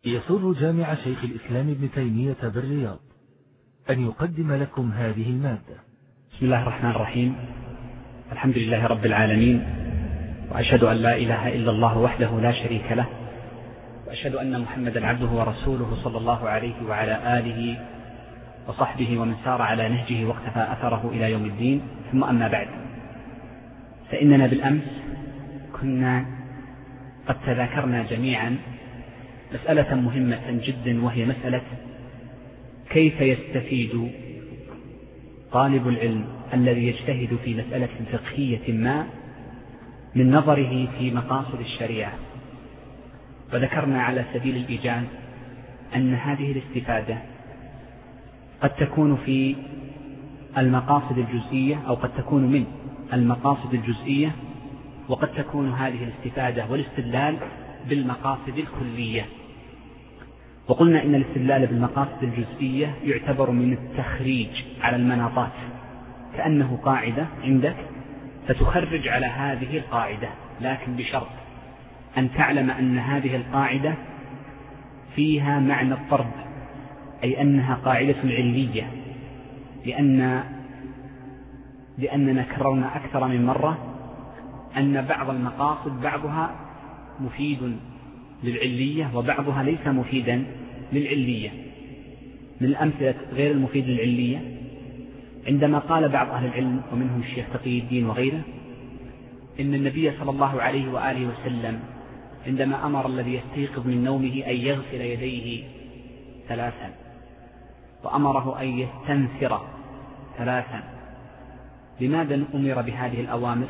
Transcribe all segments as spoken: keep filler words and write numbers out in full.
يسر جامع شيخ الإسلام ابن تيمية بالرياض أن يقدم لكم هذه المادة. بسم الله الرحمن الرحيم. الحمد لله رب العالمين، وأشهد أن لا إله إلا الله وحده لا شريك له، وأشهد أن محمدا عبده ورسوله صلى الله عليه وعلى آله وصحبه ومن سار على نهجه واقتفى أثره إلى يوم الدين. ثم أما بعد، فإننا بالأمس كنا قد تذاكرنا جميعا مسألة مهمة جدا، وهي مسألة كيف يستفيد طالب العلم الذي يجتهد في مسألة فقهية ما من نظره في مقاصد الشريعة. وذكرنا على سبيل الإيجاز أن هذه الاستفادة قد تكون في المقاصد الجزئية، أو قد تكون من المقاصد الجزئية، وقد تكون هذه الاستفادة والاستدلال بالمقاصد الكلية. وقلنا إن الاستدلال بالمقاصد الجزئية يعتبر من التخريج على المناطات، كأنه قاعدة عندك فتخرج على هذه القاعدة، لكن بشرط أن تعلم أن هذه القاعدة فيها معنى الطرد، أي أنها قاعدة علية، لأن لأننا كررنا أكثر من مرة أن بعض المقاصد بعضها مفيد للعلية وبعضها ليس مفيدا للعلية. من الأمثلة غير المفيد للعلية عندما قال بعض أهل العلم ومنهم الشيخ تقي الدين وغيره إن النبي صلى الله عليه وآله وسلم عندما أمر الذي يستيقظ من نومه أن يغسل يديه ثلاثا، وأمره أن يستنثر ثلاثا، لماذا أمر بهذه الأوامر؟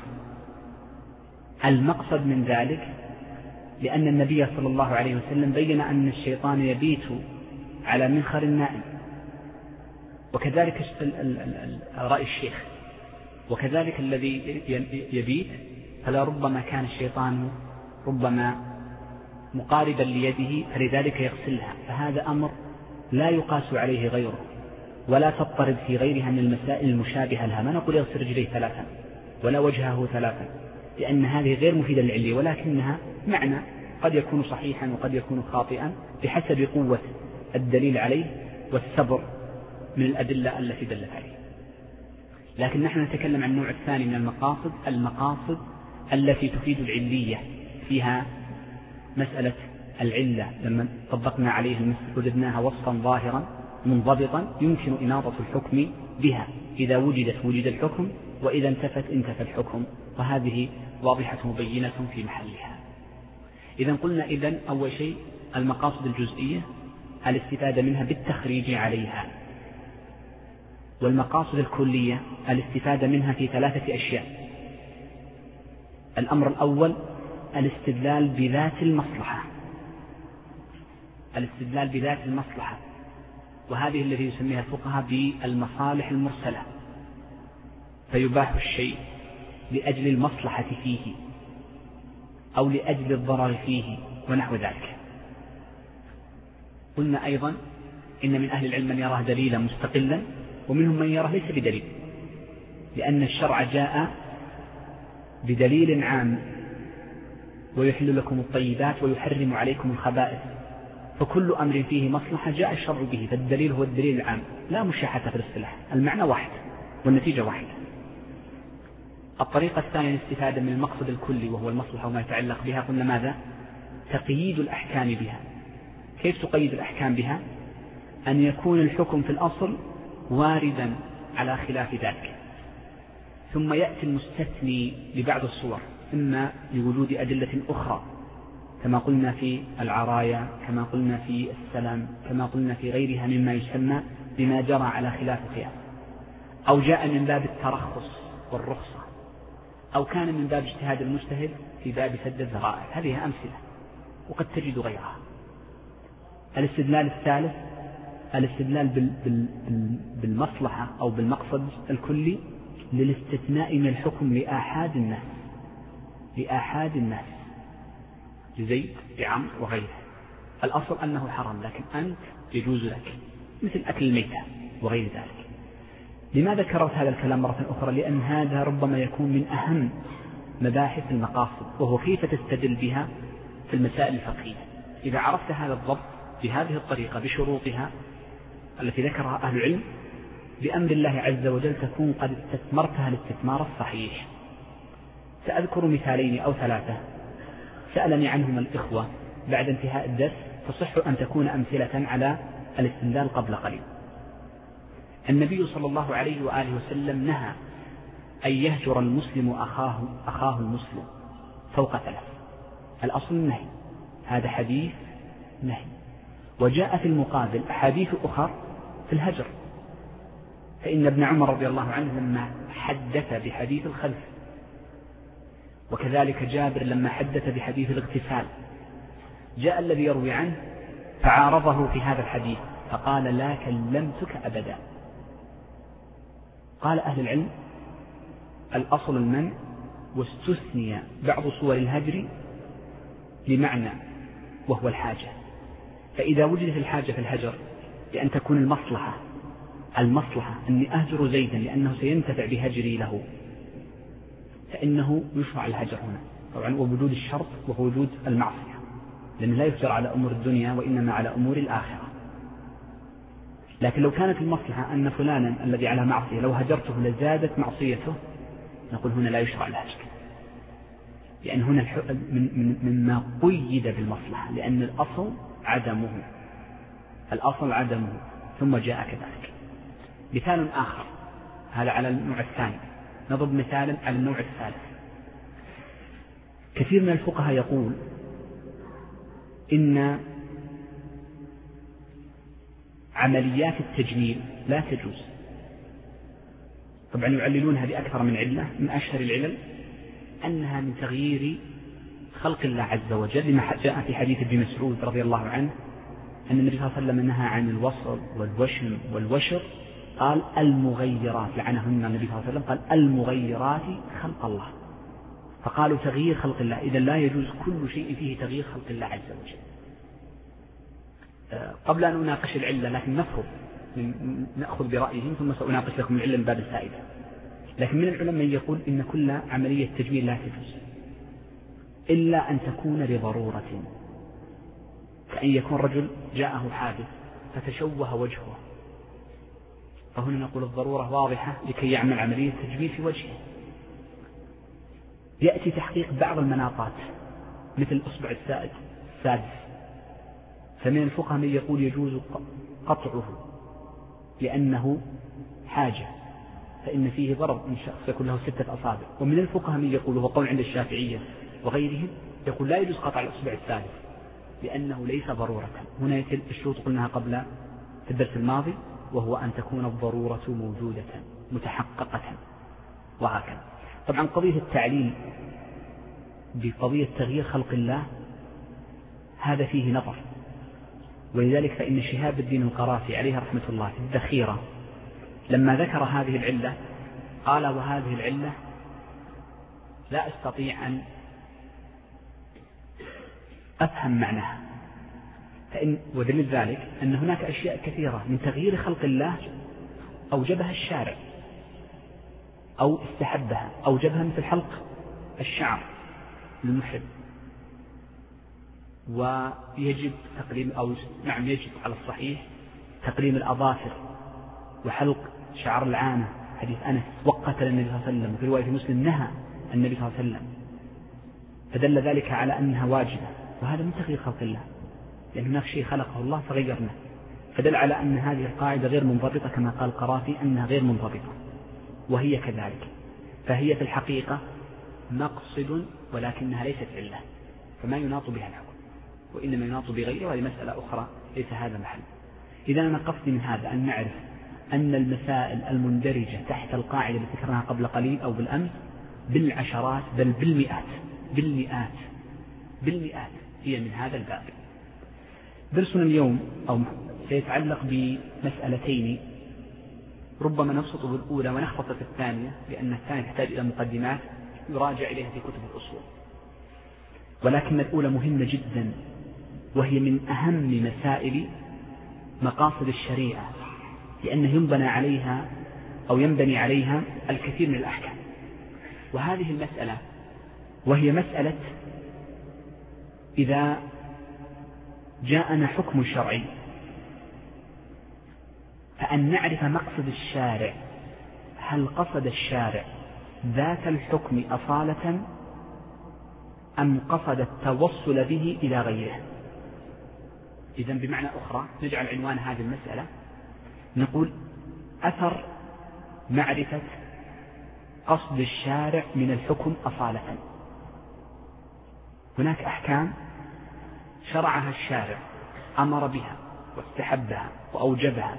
المقصد من ذلك لأن النبي صلى الله عليه وسلم بين أن الشيطان يبيت على منخر النائم، وكذلك رأي الشيخ، وكذلك الذي يبيت فلا ربما كان الشيطان ربما مقاربا ليده فلذلك يغسلها، فهذا أمر لا يقاس عليه غيره، ولا تضطرد في غيرها من المسائل المشابهة لها. ما نقول يغسل رجليه ثلاثا ولا وجهه ثلاثا، لأن هذه غير مفيدة للعلية، ولكنها معنى قد يكون صحيحا وقد يكون خاطئا بحسب قوة الدليل عليه والسبر من الأدلة التي دلت عليه. لكن نحن نتكلم عن النوع الثاني من المقاصد، المقاصد التي تفيد العلية، فيها مسألة العلة لما طبقنا عليه المثل وجدناها وصفا ظاهرا منضبطا يمكن إناضة الحكم بها، إذا وجدت وجد الحكم، وإذا انتفت انتفى الحكم، وهذه واضحة مبينة في محلها. إذن قلنا إذن أول شيء المقاصد الجزئية الاستفادة منها بالتخريج عليها، والمقاصد الكلية الاستفادة منها في ثلاثة أشياء. الأمر الأول الاستدلال بذات المصلحة، الاستدلال بذات المصلحة، وهذه التي يسميها الفقهاء بالمصالح المرسلة، فيباح الشيء لأجل المصلحة فيه أو لأجل الضرر فيه ونحو ذلك. قلنا أيضا إن من أهل العلم من يراه دليلا مستقلا، ومنهم من يراه ليس بدليل، لأن الشرع جاء بدليل عام ويحل لكم الطيبات ويحرم عليكم الخبائث، فكل أمر فيه مصلحة جاء الشرع به، فالدليل هو الدليل العام، لا مشاحة في الاصطلاح، المعنى واحد والنتيجة واحدة. الطريقة الثانية الاستفادة من المقصد الكلي وهو المصلحة وما يتعلق بها. قلنا ماذا؟ تقييد الأحكام بها. كيف تقيد الأحكام بها؟ أن يكون الحكم في الأصل واردا على خلاف ذلك، ثم يأتي المستثني لبعض الصور، إما لوجود أدلة أخرى كما قلنا في العرايا، كما قلنا في السلام، كما قلنا في غيرها مما يسمى بما جرى على خلاف القياس، أو جاء من باب الترخص والرخصة، أو كان من باب اجتهاد المجتهد في باب سد الذرائع. هذه أمثلة وقد تجد غيرها. الاستدلال الثالث الاستدلال بالمصلحة أو بالمقصد الكلي للاستثناء من الحكم لآحاد الناس، لآحاد الناس لزيد بعمر وغيره. الأصل أنه حرام لكن أنت يجوز لك، مثل أكل الميتة وغير ذلك. لماذا كررت هذا الكلام مرة أخرى؟ لأن هذا ربما يكون من أهم مباحث المقاصد، وهو كيف تستدل بها في المسائل الفقهية. إذا عرفت هذا الضبط بهذه الطريقة بشروطها التي ذكرها أهل العلم بأمر الله عز وجل تكون قد استثمرتها الاستثمار الصحيح. سأذكر مثالين أو ثلاثة سألني عنهم الإخوة بعد انتهاء الدرس، تصح أن تكون أمثلة على الاستدلال قبل قليل. النبي صلى الله عليه وآله وسلم نهى أن يهجر المسلم أخاه, أخاه المسلم فوق ثلاث. الأصل النهي، هذا حديث نهي. وجاء في المقابل أحاديث أخر في الهجر، فإن ابن عمر رضي الله عنه لما حدث بحديث الخلف، وكذلك جابر لما حدث بحديث الاغتسال، جاء الذي يروي عنه فعارضه في هذا الحديث فقال لا كلمتك أبدا. قال أهل العلم الأصل المنع، واستثني بعض صور الهجر لمعنى وهو الحاجة. فإذا وجدت الحاجة في الهجر لأن تكون المصلحة المصلحة أني أهجر زيدا لأنه سينتفع بهجري له، فإنه يشرع الهجر هنا طبعا، ووجود الشرط وهو وجود المعصية، لأنه لا يهجر على أمور الدنيا وإنما على أمور الآخرة. لكن لو كانت المصلحة أن فلانا الذي على معصية لو هجرته لزادت معصيته، نقول هنا لا يشرع الهجر، لأن هنا من مما قيد بالمصلحة، لأن الأصل عدمه الأصل عدمه ثم جاء كذلك. مثال آخر، هذا على النوع الثاني، نضرب مثالا على النوع الثالث. كثير من الفقهاء يقول إن عمليات التجميل لا تجوز، طبعا يعللونها بأكثر من علة، من أشهر العلل أنها من تغيير خلق الله عز وجل، لما جاء في حديث ابن مسعود رضي الله عنه أن النبي صلى الله عليه وسلم نهى عن الوصل والوشم والوشر، قال المغيرات، لعنهن النبي صلى الله عليه وسلم، قال المغيرات خلق الله، فقالوا تغيير خلق الله، إذا لا يجوز كل شيء فيه تغيير خلق الله عز وجل. قبل أن أناقش العلة لكن نفرض نأخذ برأيهم ثم سأناقش لكم العلة من باب الفائدة. لكن من العلماء من يقول إن كل عملية تجميل لا تجوز إلا أن تكون لضرورة، كأن يكون رجل جاءه حادث فتشوه وجهه، فهنا نقول الضرورة واضحة لكي يعمل عملية تجميل في وجهه. يأتي تحقيق بعض المناطات مثل الأصبع السادس، فمن الفقهاء من يقول يجوز قطعه لأنه حاجة، فإن فيه ضرر إن شخص يكون له ستة أصابع. ومن الفقهاء من يقول وهو قول عند الشافعية وغيرهم يقول لا يجوز قطع الأصبع الثالث لأنه ليس ضرورة. هنا يأتي الشروط قلناها قبل في الدرس الماضي، وهو أن تكون الضرورة موجودة متحققة وهكذا. طبعا قضية التعليل بقضية تغيير خلق الله هذا فيه نظر، ولذلك فإن شهاب الدين القرافي عليه رحمة الله في الذخيرة لما ذكر هذه العلة قال وهذه العلة لا أستطيع أن أفهم معناها، فإن ودليل ذلك أن هناك أشياء كثيرة من تغيير خلق الله أوجبها الشارع أو استحبها، أوجبها مثل حلق الشعر للمحرم، ويجب تقليم أو نعم يجب على الصحيح تقليم الأظافر وحلق شعر العانة، حديث أنس وقت النبي صلى الله عليه وسلم، في رواية مسلم نهى النبي صلى الله عليه وسلم، فدل ذلك على أنها واجبة، وهذا من تغيير خلق الله، لأن هناك شيء خلقه الله فغيرنا، فدل على أن هذه القاعدة غير منضبطة كما قال القرافي أنها غير منضبطة، وهي كذلك، فهي في الحقيقة مقصد ولكنها ليست علة، فما يناط بها الحكم وإنما يناط بغيره، وهذه مسألة أخرى ليس هذا محل. إذا أنا قصدي من هذا أن نعرف أن المسائل المندرجة تحت القاعدة التي ذكرناها قبل قليل أو بالأمس بالعشرات بل بالمئات بالمئات بالمئات هي من هذا الباب. درسنا اليوم أو سيتعلق بمسألتين، ربما نبسط بالأولى ونختصر في الثانية، لأن الثانية تحتاج إلى مقدمات يراجع إليها في كتب الأصول، ولكن الأولى مهمة جدا، وهي من أهم مسائل مقاصد الشريعة، لأنه ينبنى عليها أو ينبني عليها الكثير من الأحكام. وهذه المسألة وهي مسألة إذا جاءنا حكم شرعي، فأن نعرف مقصد الشارع، هل قصد الشارع ذات الحكم أصالة أم قصد التوصل به إلى غيره. إذن بمعنى أخرى نجعل عنوان هذه المسألة نقول أثر معرفة قصد الشارع من الحكم أصالة. هناك أحكام شرعها الشارع، أمر بها واستحبها وأوجبها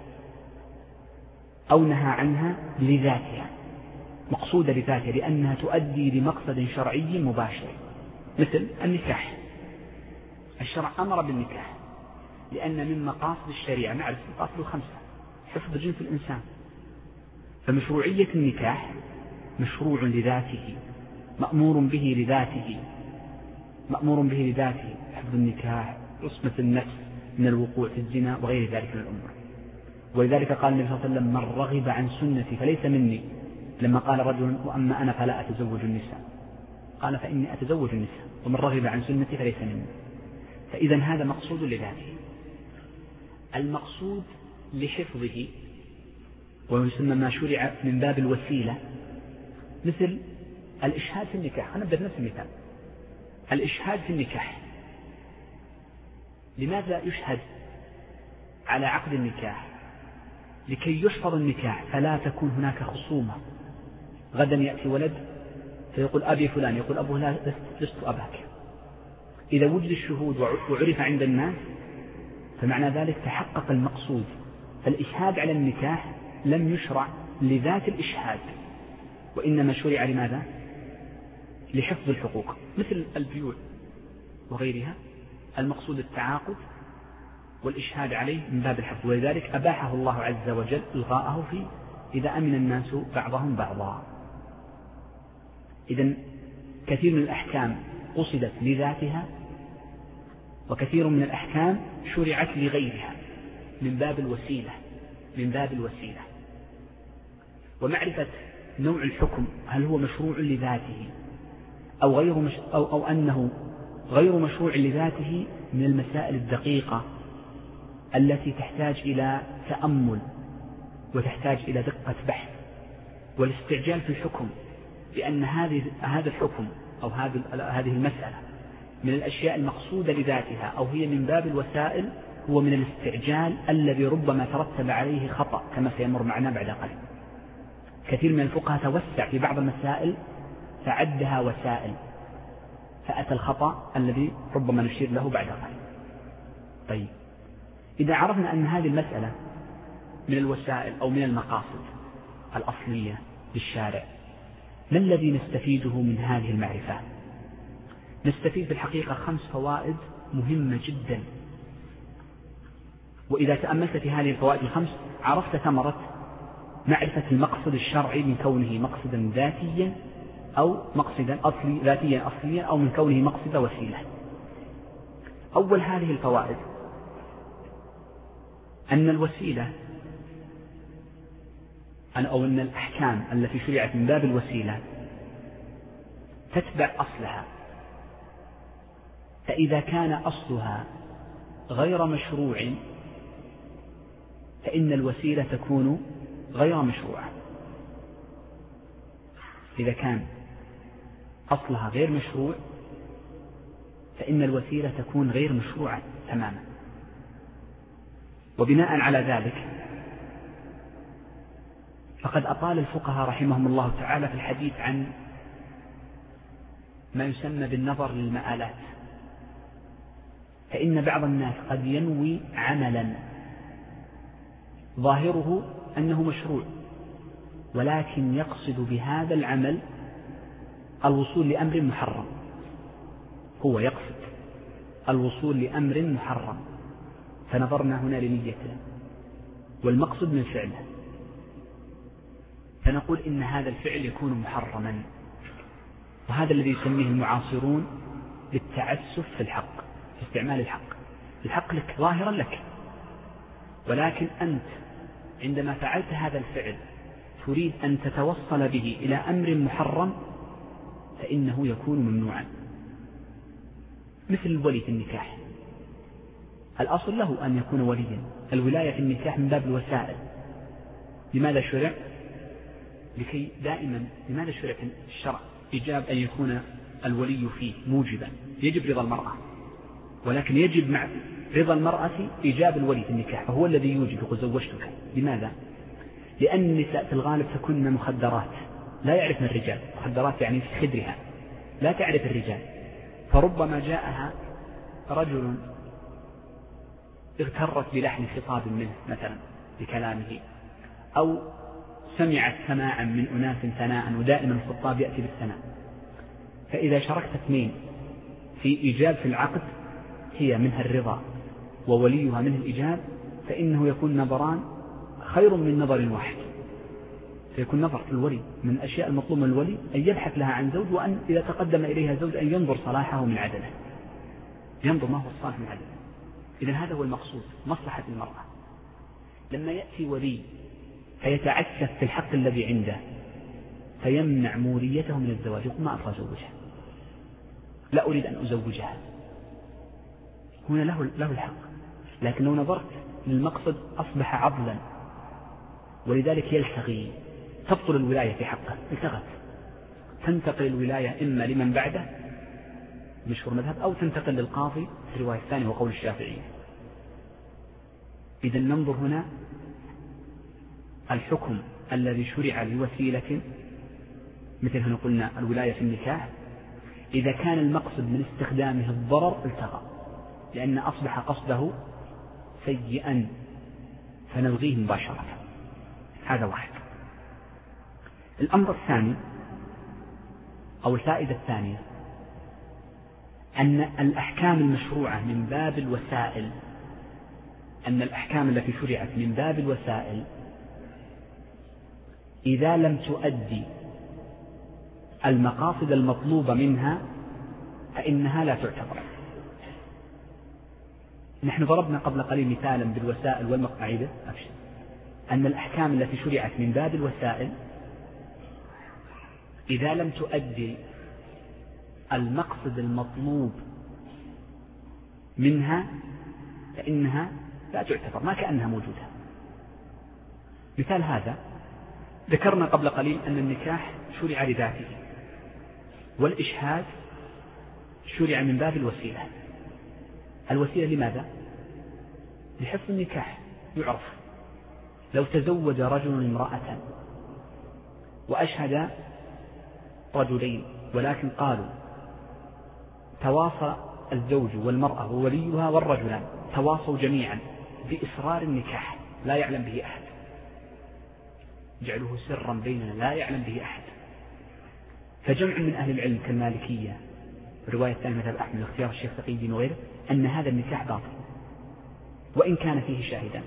أو نهى عنها لذاتها، مقصودة لذاتها لأنها تؤدي لمقصد شرعي مباشر، مثل النكاح. الشرع أمر بالنكاح لأن من مقاصد الشريعة نعرف المقاصد الخمسة: حفظ جنس الإنسان، فمشروعية النكاح مشروع لذاته، مأمور به لذاته، مأمور به لذاته، حفظ النكاح، عصمة النفس من الوقوع في الزنا وغير ذلك من الأمور. ولذلك قال النبي صلى الله عليه وسلم: من رغب عن سنتي فليس مني، لما قال رجل: وأما أنا فلا أتزوج النساء، قال: فإني أتزوج النساء، ومن رغب عن سنتي فليس مني. فإذا هذا مقصود لذاته. المقصود لحفظه ويسمى ما شرع من باب الوسيلة، مثل الإشهاد في النكاح. أنا أبدأ نفس المثال، الإشهاد في النكاح. لماذا يشهد على عقد النكاح؟ لكي يحفظ النكاح، فلا تكون هناك خصومة. غدا يأتي ولد فيقول: أبي فلان، يقول أبوه: لا، لست أباك. إذا وجد الشهود وعرف عند الناس فمعنى ذلك تحقق المقصود. فالإشهاد على النكاح لم يشرع لذات الإشهاد، وإنما شرع لماذا؟ لحفظ الحقوق، مثل البيوع وغيرها. المقصود التعاقد والإشهاد عليه من باب الحفظ، ولذلك أباحه الله عز وجل إلغاءه في إذا أمن الناس بعضهم بعضا. إذن كثير من الأحكام قصدت لذاتها، وكثير من الأحكام شرعت لغيرها من باب الوسيلة، من باب الوسيلة. ومعرفة نوع الحكم، هل هو مشروع لذاته أو غير مش أو, أو أنه غير مشروع لذاته، من المسائل الدقيقة التي تحتاج إلى تأمل وتحتاج إلى دقة بحث والاستعجال في الحكم، لأن هذه هذا الحكم أو هذه المسألة من الأشياء المقصودة لذاتها أو هي من باب الوسائل، هو من الاستعجال الذي ربما ترتب عليه خطأ كما سيمر معنا بعد قليل. كثير من الفقهاء توسع في بعض المسائل فعدها وسائل، فأتى الخطأ الذي ربما نشير له بعد قليل. طيب، إذا عرفنا أن هذه المسألة من الوسائل أو من المقاصد الأصلية للشارع، ما الذي نستفيده من هذه المعرفة؟ نستفيد في الحقيقة خمس فوائد مهمة جدا، وإذا تأملت في هذه الفوائد الخمس عرفت ثمرة معرفة المقصد الشرعي من كونه مقصدا ذاتيا أو مقصدا أصلي ذاتيا أصليا أو من كونه مقصد وسيلة. أول هذه الفوائد أن الوسيلة أو أن الأحكام التي شرعت من باب الوسيلة تتبع أصلها، فإذا كان أصلها غير مشروع فإن الوسيلة تكون غير مشروعة. إذا كان أصلها غير مشروع فإن الوسيلة تكون غير مشروعة تماما. وبناء على ذلك فقد أطال الفقهاء رحمهم الله تعالى في الحديث عن ما يسمى بالنظر للمآلات، فإن بعض الناس قد ينوي عملا ظاهره أنه مشروع، ولكن يقصد بهذا العمل الوصول لأمر محرم. هو يقصد الوصول لأمر محرم، فنظرنا هنا لنيته والمقصد من فعله، فنقول إن هذا الفعل يكون محرما. وهذا الذي يسميه المعاصرون بالتعسف في الحق، في استعمال الحق. الحق لك ظاهرا لك، ولكن أنت عندما فعلت هذا الفعل تريد أن تتوصل به إلى أمر محرم فإنه يكون ممنوعا. مثل الولي في النكاح، الأصل له أن يكون وليا. الولاية في النكاح من باب الوسائل. لماذا شرع؟ لكي دائما لماذا شرع في الشرع إيجاب أن يكون الولي فيه موجبا؟ يجب رضا المرأة، ولكن يجب مع رضا المرأة إيجاب الولي في النكاح، فهو الذي يوجب يقول زوجتك. لماذا؟ لأن النساء في الغالب تكون مخدرات لا يعرفن الرجال، مخدرات يعني في خدرها لا تعرف الرجال، فربما جاءها رجل اغترت بلحن خطاب منه مثلا بكلامه، أو سمعت سماعا من أناس ثناء، ودائما الخطاب يأتي بالثناء. فإذا شاركت اثنين في إيجاب في العقد، هي منها الرضا ووليها منه الإيجاب، فإنه يكون نظران خير من نظر واحد. فيكون نظر في الولي من الأشياء المطلوبة من الولي أن يبحث لها عن زوج، وأن إذا تقدم إليها زوج أن ينظر صلاحه من عدله، ينظر ما هو الصالح من عدله. إذن هذا هو المقصود، مصلحة المرأة. لما يأتي ولي فيتعسف في الحق الذي عنده فيمنع موليته من الزواج، يقول ما أبغى أزوجها، لا أريد أن أزوجها، هنا له, له الحق. لكن لو نظرت للمقصد أصبح عضلا، ولذلك يلتغي، تبطل الولاية في حقه، التغت، تنتقل الولاية إما لمن بعده مشهور مذهب، أو تنتقل للقاضي في الرواية الثانية وقول الشافعي. إذن ننظر هنا الحكم الذي شرع لوسيلة، مثل هنا قلنا الولاية في النكاح، إذا كان المقصد من استخدامه الضرر التغى، لأن أصبح قصده سيئا فنلغيه مباشرة. هذا واحد. الأمر الثاني أو الفائدة الثانية أن الأحكام المشروعة من باب الوسائل، أن الأحكام التي شرعت من باب الوسائل إذا لم تؤدي المقاصد المطلوبة منها فإنها لا تعتبر. نحن ضربنا قبل قليل مثالا بالوسائل والمقاعد، أن الأحكام التي شرعت من باب الوسائل إذا لم تؤدي المقصد المطلوب منها فإنها لا تعتبر، ما كأنها موجودة. مثال هذا ذكرنا قبل قليل أن النكاح شرع لذاته، والإشهاد شرع من باب الوسيلة. الوسيلة لماذا؟ لحفظ النكاح. يعرف لو تزوج رجل امرأة وأشهد رجلين، ولكن قالوا تواصى الزوج والمرأة ووليها والرجلان تواصوا جميعا بإسرار النكاح لا يعلم به أحد، جعله سرا بيننا لا يعلم به أحد، فجمع من أهل العلم كالمالكية الرواية الثانية مثل أحمد الاختيار الشيخ تقي الدين وغيره أن هذا النكاح باطل وإن كان فيه شاهدان.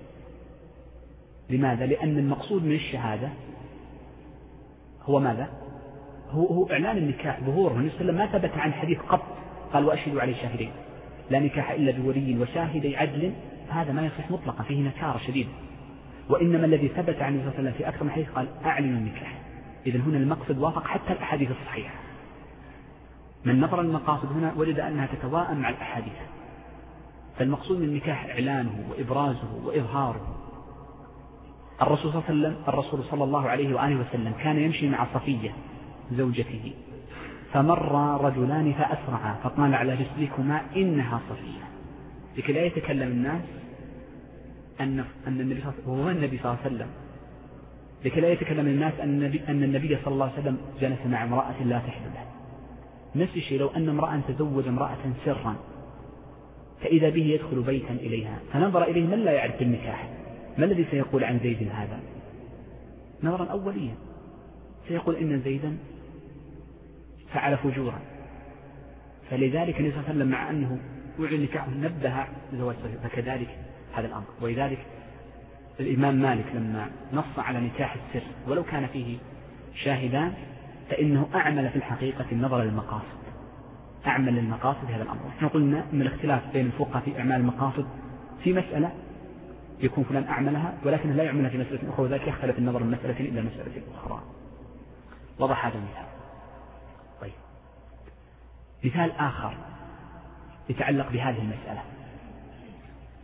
لماذا؟ لأن المقصود من الشهادة هو ماذا؟ هو, هو إعلان النكاح، ظهوره. النبي صلى الله عليه وسلم ما ثبت عن حديث قط قال وأشهدوا عليه شاهدين، لا نكاح إلا بولي وشاهدي عدل، هذا ما يصح مطلقا، فيه نكارة شديدة. وإنما الذي ثبت عن النبي صلى الله عليه وسلم في أكثر من حديث قال أعلنوا النكاح. إذن هنا المقصد وافق حتى الأحاديث الصحيحة. من نظر المقاصد هنا وجد أنها تتواءم مع الأحاديث. فالمقصود من النكاح إعلانه وإبرازه وإظهاره. الرسول صلى الله عليه وسلم الرسول صلى الله عليه وآله وسلم كان يمشي مع صفية زوجته، فمر رجلان فأسرعا فقال على رسلكما إنها صفية، لكي لا يتكلم الناس أن أن النبي هو النبي صلى الله عليه وسلم، لكي لا يتكلم الناس أن النبي أن النبي صلى الله عليه وسلم جلس مع امرأة لا تحل له. نفس الشيء لو أن امرأة تزوج امرأة سرا فإذا به يدخل بيتا إليها فنظر إليه من لا يعرف النكاح، ما الذي سيقول عن زيد هذا؟ نظرا أوليا سيقول إن زيدا فعل فجورا. فلذلك النبي صلى الله عليه وسلم مع أنه أعلن نكاحه نبه زواج صفية، فكذلك هذا الأمر. ولذلك الإمام مالك لما نص على نكاح السر ولو كان فيه شاهدان فإنه أعمل في الحقيقة النظر للمقاصد، أعمل للمقاصد هذا الأمر. نحن قلنا من الاختلاف بين الفقهاء في أعمال المقاصد في مسألة يكون فلان أعملها ولكنه لا يعملها في مسألة أخرى، وذلك يختلف النظر من مسألة إلى مسألة أخرى. وضح هذا المثال. طيب مثال آخر يتعلق بهذه المسألة.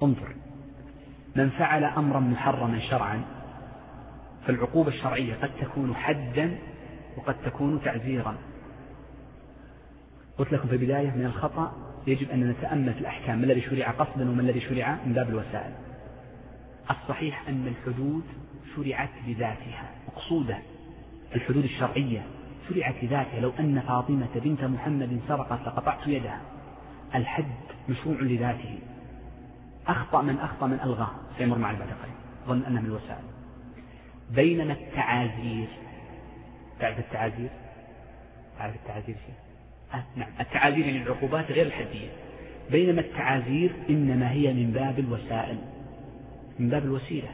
انظر، من فعل أمرا محرما شرعا فالعقوبة الشرعية قد تكون حدا وقد تكون تعزيرا. قلت لكم في البداية من الخطأ يجب أن نتأمل في الأحكام، ما الذي شرع قصدا وما الذي شرع من باب الوسائل. الصحيح أن الحدود شرعت بذاتها مقصودة، الحدود الشرعية شرعت بذاتها. لو أن فاطمة بنت محمد سرقت لقطعت يدها، الحد مشروع لذاته. أخطأ من أخطأ من ألغاه سيمر مع بعد قليل، ظن أنها من الوسائل. بينما التعازير، تعرف التعازير؟ تعرف التعازير شيء؟ آه نعم، التعازير يعني العقوبات غير الحدية. بينما التعازير إنما هي من باب الوسائل، من باب الوسيلة،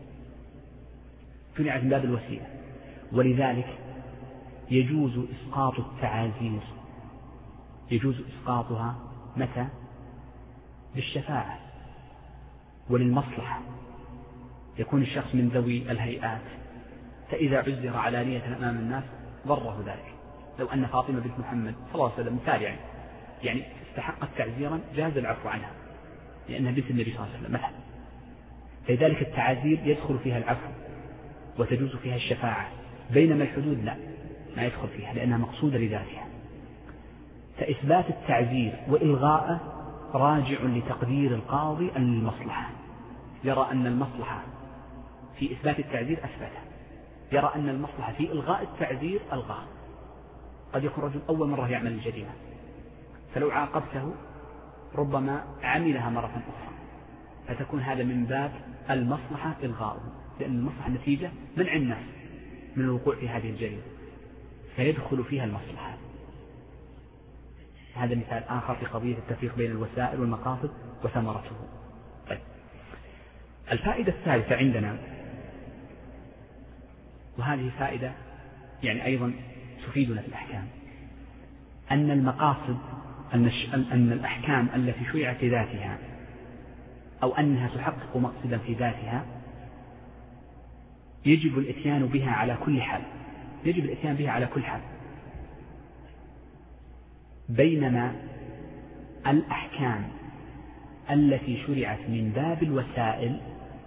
شرعت من باب الوسيلة. ولذلك يجوز إسقاط التعازير، يجوز إسقاطها متى؟ بالشفاعة وللمصلحة. يكون الشخص من ذوي الهيئات، فإذا عزر علانية أمام الناس ضره ذلك. لو أن فاطمة بنت محمد صلى الله عليه وسلم مثال يعني يعني استحقت تعزيرا جاز العفو عنها لأنها بنت النبي صلى الله عليه وسلم مثلا. فلذلك التعازير يدخل فيها العفو وتجوز فيها الشفاعة، بينما الحدود لا، ما يدخل فيها لأنها مقصودة لذاتها. فإثبات التعزير وإلغاءه راجع لتقدير القاضي للمصلحة. يرى أن المصلحة في إثبات التعزير أثبته، يرى أن المصلحة في إلغاء التعزير ألغاه. قد يكون رجل أول مرة يعمل الجريمة، فلو عاقبته ربما عملها مرة أخرى، فتكون هذا من باب المصلحة إلغاؤه، لأن المصلحة نتيجة منع الناس من الوقوع في هذه الجريمة، فيدخل فيها المصلحة. هذا مثال آخر في قضية التفريق بين الوسائل والمقاصد وثمرته. طيب، الفائدة الثالثة عندنا، وهذه فائدة يعني أيضا تفيدنا في الأحكام، أن المقاصد أن الأحكام التي شرعت ذاتها أو أنها تحقق مقصدا في ذاتها يجب الإتيان بها على كل حال، يجب الإتيان بها على كل حال. بينما الأحكام التي شرعت من باب الوسائل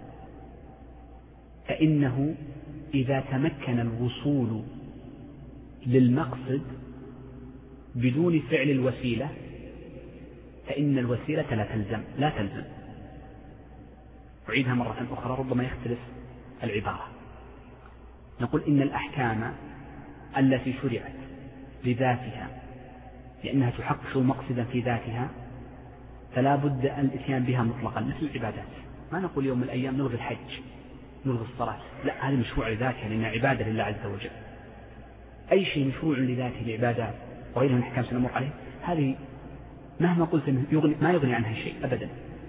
فإنه إذا تمكن الوصول للمقصد بدون فعل الوسيلة فإن الوسيلة لا تلزم لا تلزم أعيدها مرة أخرى ربما يختلف العبارة. نقول إن الأحكام التي شرعت لذاتها لأنها تحقق مقصدا في ذاتها فلا بد أن الإتيان بها مطلقا، مثل العبادات. ما نقول يوم من الأيام نلغي الحج نلغي الصلاة، لا، هذه مشروع لذاتها لأنها عبادة لله عز وجل. أي شيء مشروع لذاته العبادات وغيرها من الأحكام سنمر عليه، هذه مهما قلت يغني ما يغني عنها شيء أبدا.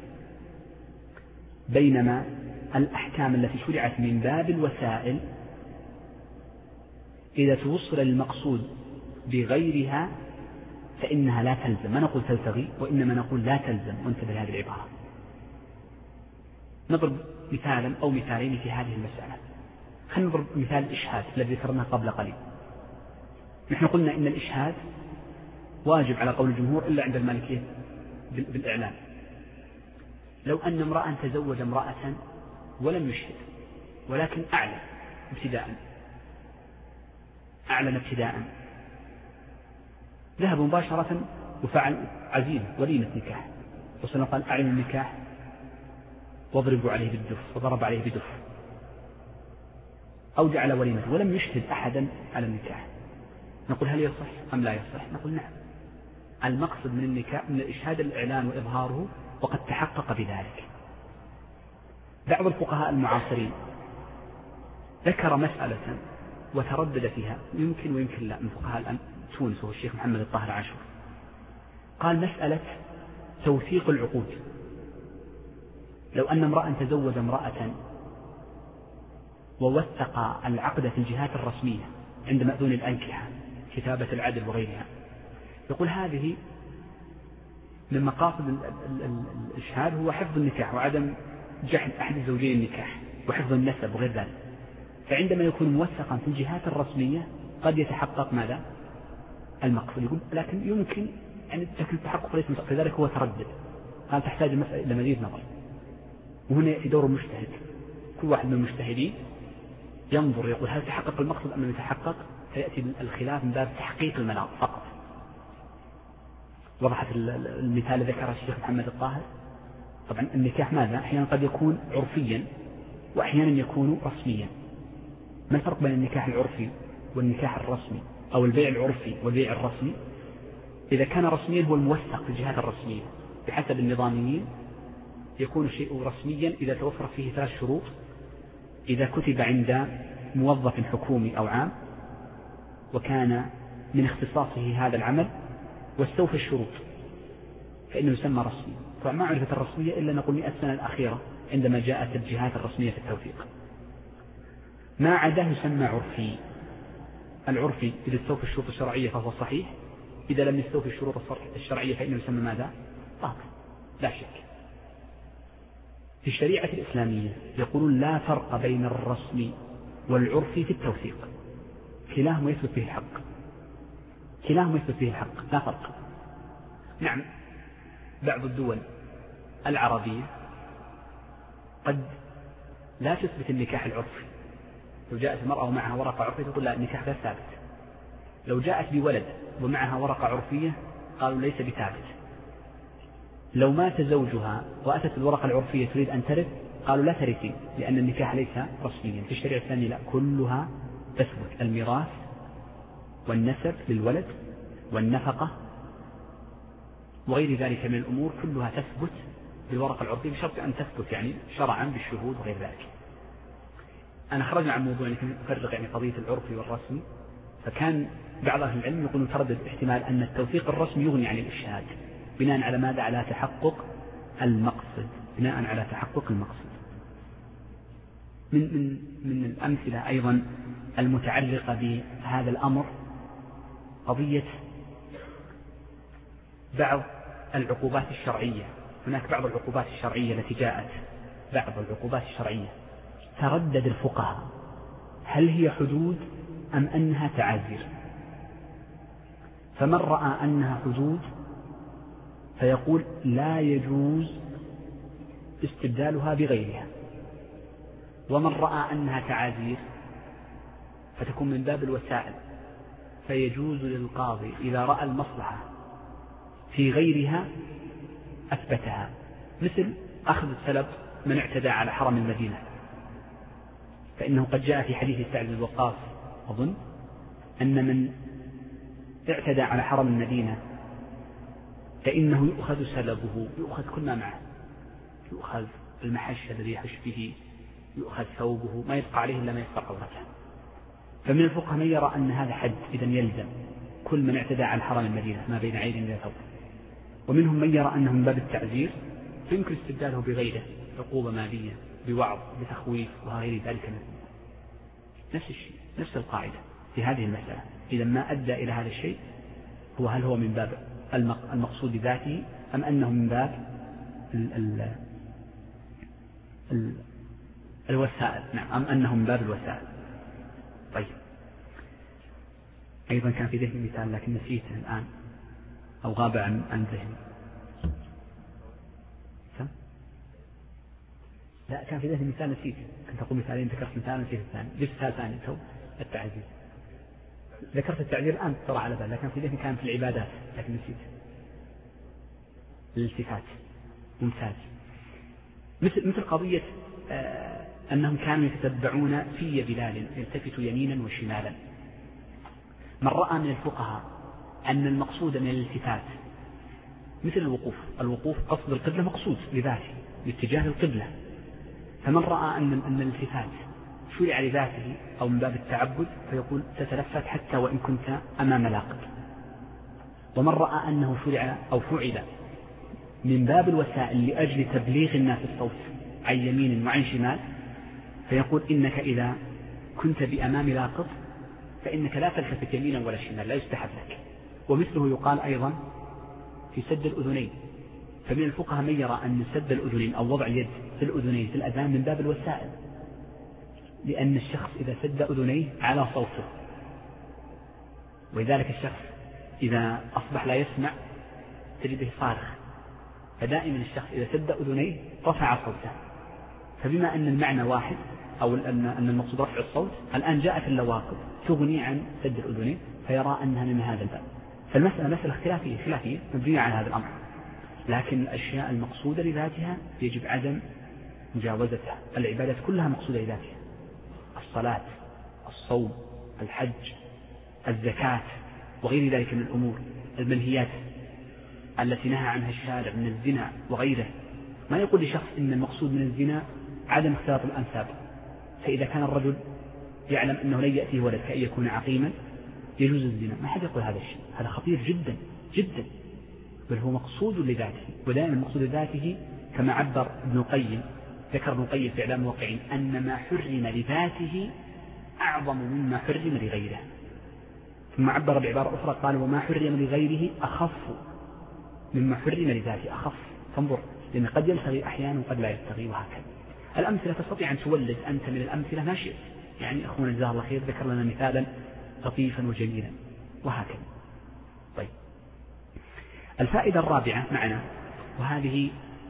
بينما الأحكام التي شرعت من باب الوسائل إذا توصل للمقصود بغيرها فإنها لا تلزم. ما نقول تلتغي، وإنما نقول لا تلزم، وانتبه لهذه العبارة. نضرب مثالا أو مثالين في هذه المسألة. خلينا نضرب مثال الإشهاد الذي ذكرناه قبل قليل. نحن قلنا إن الإشهاد واجب على قول الجمهور إلا عند المالكية بالإعلان. لو أن امرأة تزوج امرأة ولم يشهد ولكن أعلن ابتداء أعلن ابتداء ذهب مباشرة وفعل عزيمة وليمة نكاح، وصلنا قال أعلن النكاح واضربوا عليه بالدف، وضرب عليه بدف، أو جعل وليمة ولم يشهد أحدا على النكاح. نقول هل يصح أم لا يصح؟ نقول نعم، المقصد من النكاح من الإشهاد الإعلان وإظهاره وقد تحقق بذلك. بعض الفقهاء المعاصرين ذكر مسألة وتردد فيها، يمكن ويمكن لا، من فقهاء الآن تونس وهو الشيخ محمد الطاهر عاشور، قال مسألة توثيق العقود. لو أن امرأة تزوج امرأة ووثق العقد في الجهات الرسمية عند مأذون الأنكحة كتابة العدل وغيرها، يقول هذه من مقاصد الإشهاد هو حفظ النكاح وعدم جحد أحد الزوجين النكاح وحفظ النسب وغير ذلك. فعندما يكون موثقا في الجهات الرسمية قد يتحقق ماذا؟ المقصود. يقول لكن يمكن أن التحقق ليس مستقر، لذلك هو تردد، قال تحتاج المسألة إلى مزيد نظر. وهنا يأتي دور المجتهد. كل واحد من المجتهدين ينظر يقول هل تحقق المقصد أم لم يتحقق، فيأتي الخلاف من باب تحقيق المناط فقط. وضحت المثال الذي ذكره الشيخ محمد الطاهر. طبعا النكاح ماذا؟ أحيانا قد يكون عرفيا وأحيانا يكون رسميا. ما الفرق بين النكاح العرفي والنكاح الرسمي أو البيع العرفي والبيع الرسمي؟ إذا كان رسميا هو الموثق في الجهات الرسمية بحسب النظاميين، يكون الشيء رسميا إذا توفر فيه ثلاث شروط: إذا كتب عند موظف حكومي أو عام، وكان من اختصاصه هذا العمل، واستوفى الشروط، فإنه يسمى رسمي. فما عرفت الرسمية إلا نقول مئة سنة الأخيرة عندما جاءت الجهات الرسمية في التوثيق. ما عداه يسمى عرفي. العرفي إذا استوفى الشروط الشرعية فهو صحيح، إذا لم يستوفي الشروط الشرعية فإنه يسمى ماذا؟ باطل لا شك. في الشريعة الإسلامية يقولون لا فرق بين الرسم والعرفي في التوثيق، كلاهما يثبت به الحق، كلاهما يثبت به الحق لا فرق. نعم بعض الدول العربية قد لا تثبت النكاح العرفي. لو جاءت المرأة ومعها ورقة عرفية تقول لا النكاح غير ثابت. لو جاءت بولد ومعها ورقة عرفية قالوا ليس بثابت. لو مات زوجها وأتت الورقة العرفية تريد أن ترث قالوا لا ترثي لأن النكاح ليس رسميا. في الشريعة الإسلامية لا، كلها تثبت، الميراث والنسب للولد والنفقة وغير ذلك من الأمور كلها تثبت بالورقة العرفية بشرط أن تثبت يعني شرعا بالشهود وغير ذلك. أنا خرجنا عن موضوع لكن أفرق يعني قضية العرفي والرسمي. فكان بعض أهل العلم يقولون تردد احتمال أن التوثيق الرسمي يغني عن الإشهاد بناء على ماذا؟ على تحقق المقصد، بناء على تحقق المقصد. من من من الأمثلة أيضا المتعلقة بهذا الأمر قضية بعض العقوبات الشرعية. هناك بعض العقوبات الشرعية التي جاءت، بعض العقوبات الشرعية تردد الفقهاء هل هي حدود أم أنها تعازير. فمن رأى أنها حدود فيقول لا يجوز استبدالها بغيرها، ومن رأى أنها تعازير فتكون من باب الوسائل فيجوز للقاضي إذا رأى المصلحة في غيرها أثبتها، مثل أخذ السلب من اعتدى على حرم المدينة، فإنه قد جاء في حديث سعد بن وقاص أظن أن من اعتدى على حرم المدينة فإنه يؤخذ سلبه، يؤخذ كل ما معه، يؤخذ المحش الذي يحش به، يؤخذ ثوبه، ما يبقى عليه إلا ما يبقى عورته. فمن الفقهاء من يرى أن هذا حد إذن يلزم كل من اعتدى على حرم المدينة ما بين عين إلى ثوب، ومنهم من يرى أنه من باب التعزير فيمكن استبداله بغيره، عقوبة مالية، بوعظ، بتخويف وغير ذلك منه. نفس الشيء، نفس القاعدة في هذه المسألة. إذا ما أدى إلى هذا الشيء هو هل هو من باب المقصود بذاته أم أنه من باب ال ال ال الوسائل؟ نعم، أم أنه من باب الوسائل. طيب أيضا كان في ذهني مثال لكن نسيته الآن أو غاب عن عن ذهني. لا كان في ذهني مثال نسيته، كنت أقول مثالين ذكرت مثال نسيت الثاني، جبت مثال ثاني تو التعزيز. ذكرت التعزير الآن ترى على بال، لكن في ذهني كان في العبادات لكن نسيت. الالتفات ممتاز. مثل مثل قضية آه أنهم كانوا يتتبعون في بلال يلتفت يمينا وشمالا. من رأى من الفقهاء أن المقصود من الالتفات مثل الوقوف، الوقوف قصد القبلة مقصود لذاته باتجاه القبلة، فمن رأى أن أن الالتفات شرع لذاته أو من باب التعبد فيقول تتلفت حتى وإن كنت أمام لاقط. ومن رأى أنه شرع أو فعل من باب الوسائل لأجل تبليغ الناس الصوت عن يمين وعن شمال فيقول إنك إذا كنت بأمام لاقط فإنك لا تلتفت يمينا ولا شمال، لا يستحب لك. ومثله يقال أيضا في سد الأذنين. فمن الفقهاء من يرى أن سد الأذنين أو وضع اليد في الأذنين في الأذان من باب الوسائل، لأن الشخص إذا سد أذنيه على صوته، ولذلك الشخص إذا أصبح لا يسمع تجده صارخ، فدائما الشخص إذا سد أذنيه رفع صوته فبما أن المعنى واحد أو أن أن المقصود رفع الصوت، الآن جاءت اللواقط تغني عن سد الأذنين فيرى أنها من هذا الباب. فالمسألة مسألة خلافية خلافية مبنية على هذا الأمر، لكن الأشياء المقصودة لذاتها يجب عدم مجاوزتها. العبادات كلها مقصودة لذاتها، الصلاة، الصوم، الحج، الزكاة وغير ذلك من الأمور. المنهيات التي نهى عنها الشارع من الزنا وغيره، ما يقول لشخص إن المقصود من الزنا عدم اختلاط الأنساب، فإذا كان الرجل يعلم أنه لن يأتيه ولد كأن يكون عقيما يجوز الزنا، ما حد يقول هذا الشيء، هذا خطير جدا جدا، بل هو مقصود لذاته. ودائما المقصود لذاته كما عبر ابن القيم، ذكر ابن القيم في إعلام الواقعين أن ما حرم لذاته أعظم مما حرم لغيره. ثم عبر بعبارة أخرى قال وما حرم لغيره أخف مما حرم لذاته، أخف. فانظر، لأن قد يلتغي أحيانا وقد لا يلتغي، وهكذا. الأمثلة تستطيع أن تولد أنت من الأمثلة ما شئت، يعني أخونا جزاه الله خير ذكر لنا مثالا لطيفا وجميلا، وهكذا. طيب، الفائدة الرابعة معنا، وهذه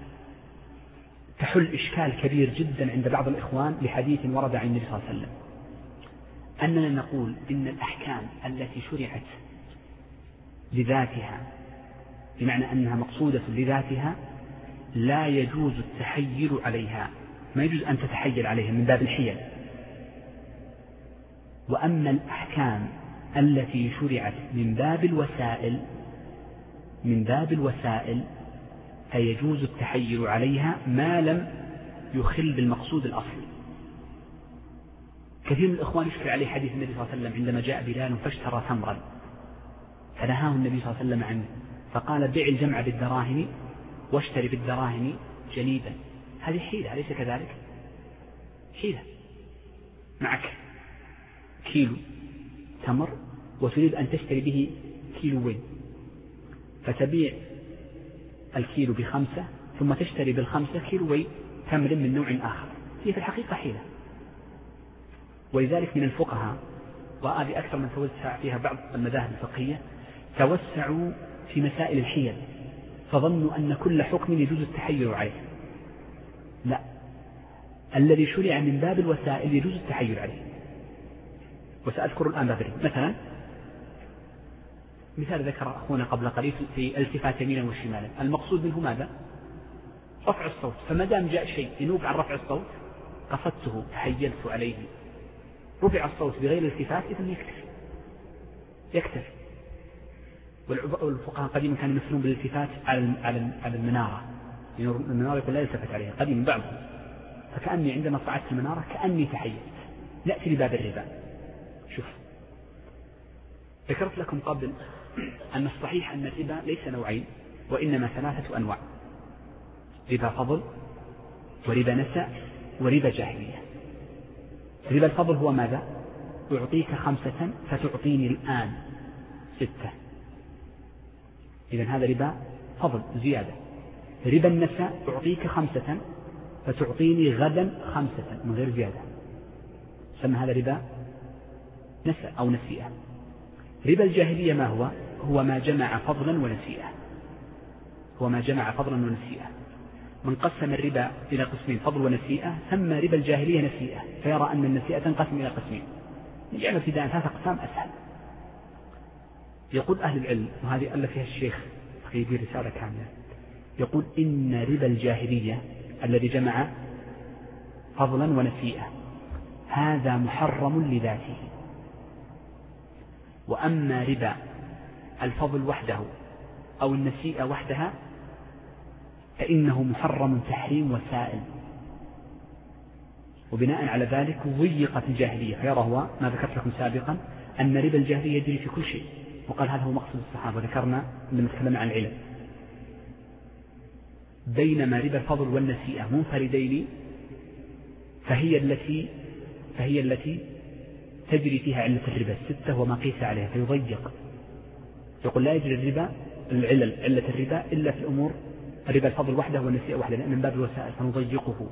تحل إشكال كبير جدا عند بعض الإخوان لحديث ورد عن النبي صلى الله عليه وسلم، أننا نقول إن الأحكام التي شرعت لذاتها بمعنى أنها مقصودة لذاتها لا يجوز التحيل عليها، ما يجوز أن تتحيل عليها من باب الحيل. وأما الأحكام التي شرعت من باب الوسائل من باب الوسائل فيجوز التحيل عليها ما لم يخل بالمقصود الأصلي. كثير من الإخوان يشكل عليه حديث النبي صلى الله عليه وسلم عندما جاء بلال فاشترى تمرا فنهاه النبي صلى الله عليه وسلم عنه، فقال بيع الجمع بالدراهم واشتري بالدراهم جنيبا. هذه حيلة، أليس كذلك؟ حيلة. معك كيلو تمر وتريد أن تشتري به كيلوين، فتبيع الكيلو بخمسة ثم تشتري بالخمسة كيلوين تمر من نوع آخر، هي في الحقيقة حيلة. ولذلك من الفقهاء، وهذه أكثر من توسع فيها بعض المذاهب الفقهية، توسعوا في مسائل الحيل فظنوا أن كل حكم يجوز التحيل عليه. لا، الذي شرع من باب الوسائل يجوز التحيل عليه. وسأذكر الآن بابه. مثلا مثال ذكر أخونا قبل قليل في التفات يمينا وشمالا، المقصود منه ماذا؟ رفع الصوت. فما دام جاء شيء ينوب عن رفع الصوت قصدته تحيلت عليه، رفع الصوت بغير التفات، إذن يكتفي يكتفي والفقهاء قديما كانوا يمثلون بالالتفات على على المنارة، يعني المنارة يقول لا يلتفت عليها قديما بعضهم، فكأني عندما صعدت المنارة كأني تحيلت. نأتي لباب الربا. شوف، ذكرت لكم قبل أن الصحيح أن الربا ليس نوعين وإنما ثلاثة أنواع: ربا فضل وربا نسأ وربا جاهلية. ربا الفضل هو ماذا؟ أعطيك خمسة فتعطيني الآن ستة، إذن هذا ربا فضل زيادة. ربا النساء أعطيك خمسة فتعطيني غدا خمسة من غير زيادة، سمى هذا ربا نساء أو نسيئة. ربا الجاهلية ما هو؟ هو ما جمع فضلا ونسيئة، هو ما جمع فضلا ونسيئة. من قسم الربا إلى قسمين فضل ونسيئة سمى ربا الجاهلية نسيئة، فيرى أن النسيئة تنقسم إلى قسمين، نجعل ابتداء ثلاث أقسام أسهل. يقول أهل العلم، وهذه ألف فيها الشيخ في رسالة كاملة، يقول إن ربا الجاهلية الذي جمع فضلا ونسيئة هذا محرم لذاته، وأما ربا الفضل وحده أو النسيئة وحدها فإنه محرم تحريم وسائل. وبناء على ذلك ضيقت الجاهلية، فيرى هو ما ذكرت لكم سابقا أن ربا الجاهلية يجري في كل شيء، وقال هذا هو مقصد الصحابة، وذكرنا لما تكلمنا عن العلم. بينما ربا الفضل والنسيئة منفردين فهي التي فهي التي تجري فيها علة الربا الستة وما قيس عليها، فيضيق. يقول لا يجري الربا العلل علة الربا إلا في الأمور ربا الفضل وحده والنسيئة وحده، لأن من باب الوسائل فنضيقه.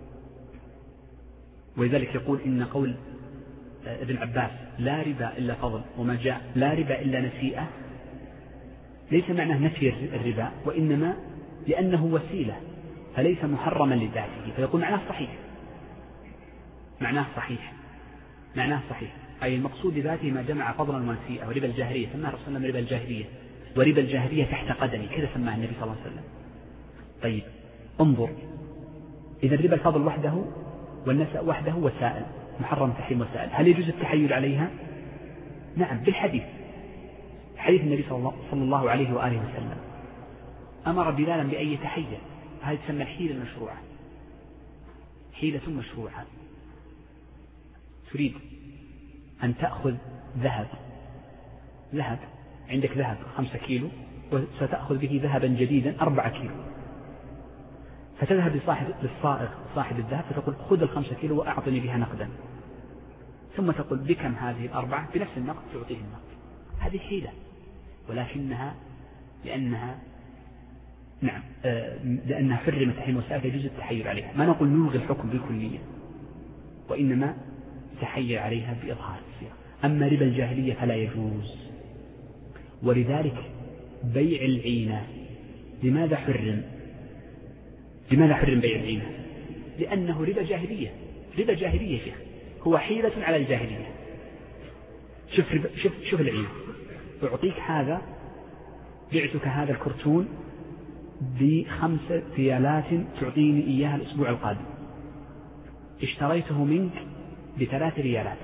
ولذلك يقول إن قول ابن عباس لا ربا إلا فضل وما جاء لا ربا إلا نسيئة ليس معناه نفي الربا، وإنما لأنه وسيلة فليس محرما لذاته، فيقول معناه صحيح، معناه صحيح معناه صحيح أي المقصود بذاته ما جمع فضلا ونسيئة. وربا الجاهلية سماه الرسول صلى الله عليه وسلم ربا الجاهلية، وربا الجاهلية تحت قدمي، كذا سماه النبي صلى الله عليه وسلم. طيب انظر، إذا الربا الفضل وحده والنسأ وحده وسائل، محرم تحريم وسائل، هل يجوز التحيل عليها؟ نعم، بالحديث، حديث النبي صلى الله عليه وآله وسلم أمر بلالا بأن يتحيل، هذه تسمى الحيلة المشروعة، حيلة مشروعة. تريد أن تأخذ ذهب ذهب عندك ذهب خمسة كيلو وستأخذ به ذهبا جديدا أربعة كيلو، فتذهب لصاحب للصائغ صاحب الذهب فتقول خذ الخمسة كيلو وأعطني بها نقدا، ثم تقول بكم هذه الأربعة بنفس النقد تعطيه النقد. هذه حيلة، ولكنها لأنها نعم آه لأنها حرمت تحريم وسائل يجوز التحيل عليها. ما نقول نلغي الحكم بالكلية، وإنما تحيل عليها بإظهار الصيغة. أما ربا الجاهلية فلا يجوز. ولذلك بيع العينة لماذا حرم؟ لماذا حرم بيع العينة؟ لأنه ربا جاهلية. ربا جاهلية شيخ، هو حيلة على الجاهلية. شوف شوف شوف العينة، أعطيك هذا، بعتك هذا الكرتون بخمسة ريالات تعطيني إياها الأسبوع القادم، اشتريته منك بثلاث ريالات،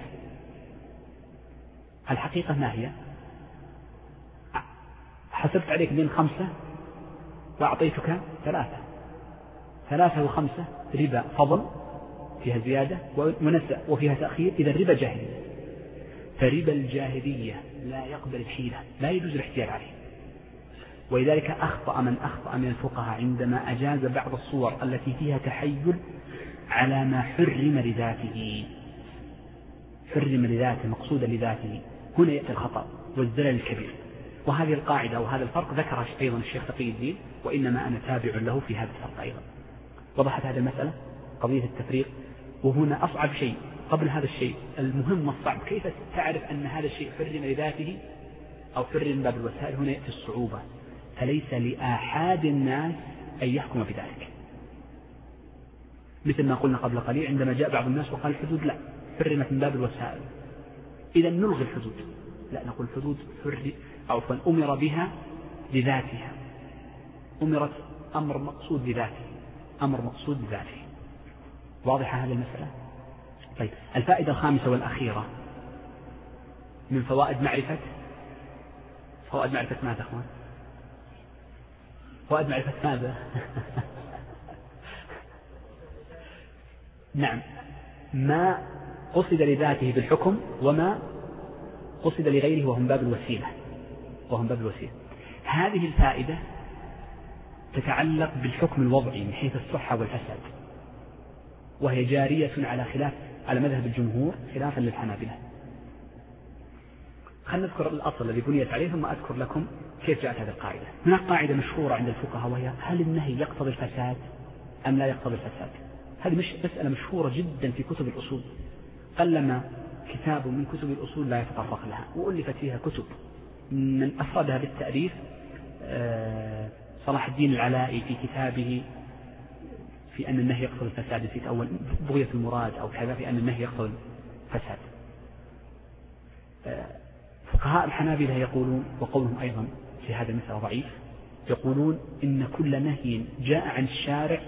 الحقيقة ما هي؟ حسبت عليك من خمسة وأعطيتك ثلاثة، ثلاثة وخمسة ربا فضل فيها زيادة ونسأ وفيها تأخير، إذا الربا جاهلية. فربا الجاهلية لا يقبل الحيلة، لا يجوز الاحتيال عليه. ولذلك أخطأ من أخطأ من الفقهاء عندما أجاز بعض الصور التي فيها تحيل على ما حرم لذاته، حرم لذاته مقصودا لذاته، هنا يأتي الخطأ والزلل الكبير. وهذه القاعدة وهذا الفرق ذكر أيضا الشيخ تقي الدين، وإنما أنا تابع له في هذا الفرق أيضا. وضحت هذه المسألة قضية التفريق. وهنا أصعب شيء قبل هذا الشيء المهم والصعب، كيف تعرف أن هذا الشيء حرم لذاته أو حرم باب الوسائل؟ هنا يأتي الصعوبة. فليس لأحد الناس أن يحكم بذلك، مثل ما قلنا قبل قليل عندما جاء بعض الناس وقال الحدود لا حرمت من باب الوسائل، إذا نلغي الحدود. لا، نقول الحدود حر أو أمر بها لذاتها، أمرت أمر مقصود لذاته، أمر مقصود لذاته. واضحة هذه المسألة؟ طيب، الفائدة الخامسة والأخيرة من فوائد معرفة فوائد معرفة ماذا أخوان؟ فوائد معرفة ماذا؟ نعم، ما قصد لذاته بالحكم وما قصد لغيره وهم باب الوسيلة وهم باب الوسيلة. هذه الفائدة تتعلق بالحكم الوضعي من حيث الصحة والفساد، وهي جارية على خلاف على مذهب الجمهور خلافا للحنابلة. خلنا نذكر الأصل الذي بنيت عليه ثم أذكر لكم كيف جاءت هذه القاعدة. هناك قاعدة مشهورة عند الفقهاء وهي هل النهي يقتضي الفساد أم لا يقتضي الفساد؟ هذه مش مسألة مشهورة جدا في كتب الأصول، قلما كتاب من كتب الأصول لا يتطرق لها، وألفت فيها كتب من أفردها بالتأليف صلاح الدين العلائي في كتابه في أن النهي يقتضي الفساد، في أول بغية المراد أو كذا في أن النهي يقتضي الفساد. فقهاء الحنابلة يقولون، وقولهم أيضا في هذا المسألة ضعيف، يقولون إن كل نهي جاء عن الشارع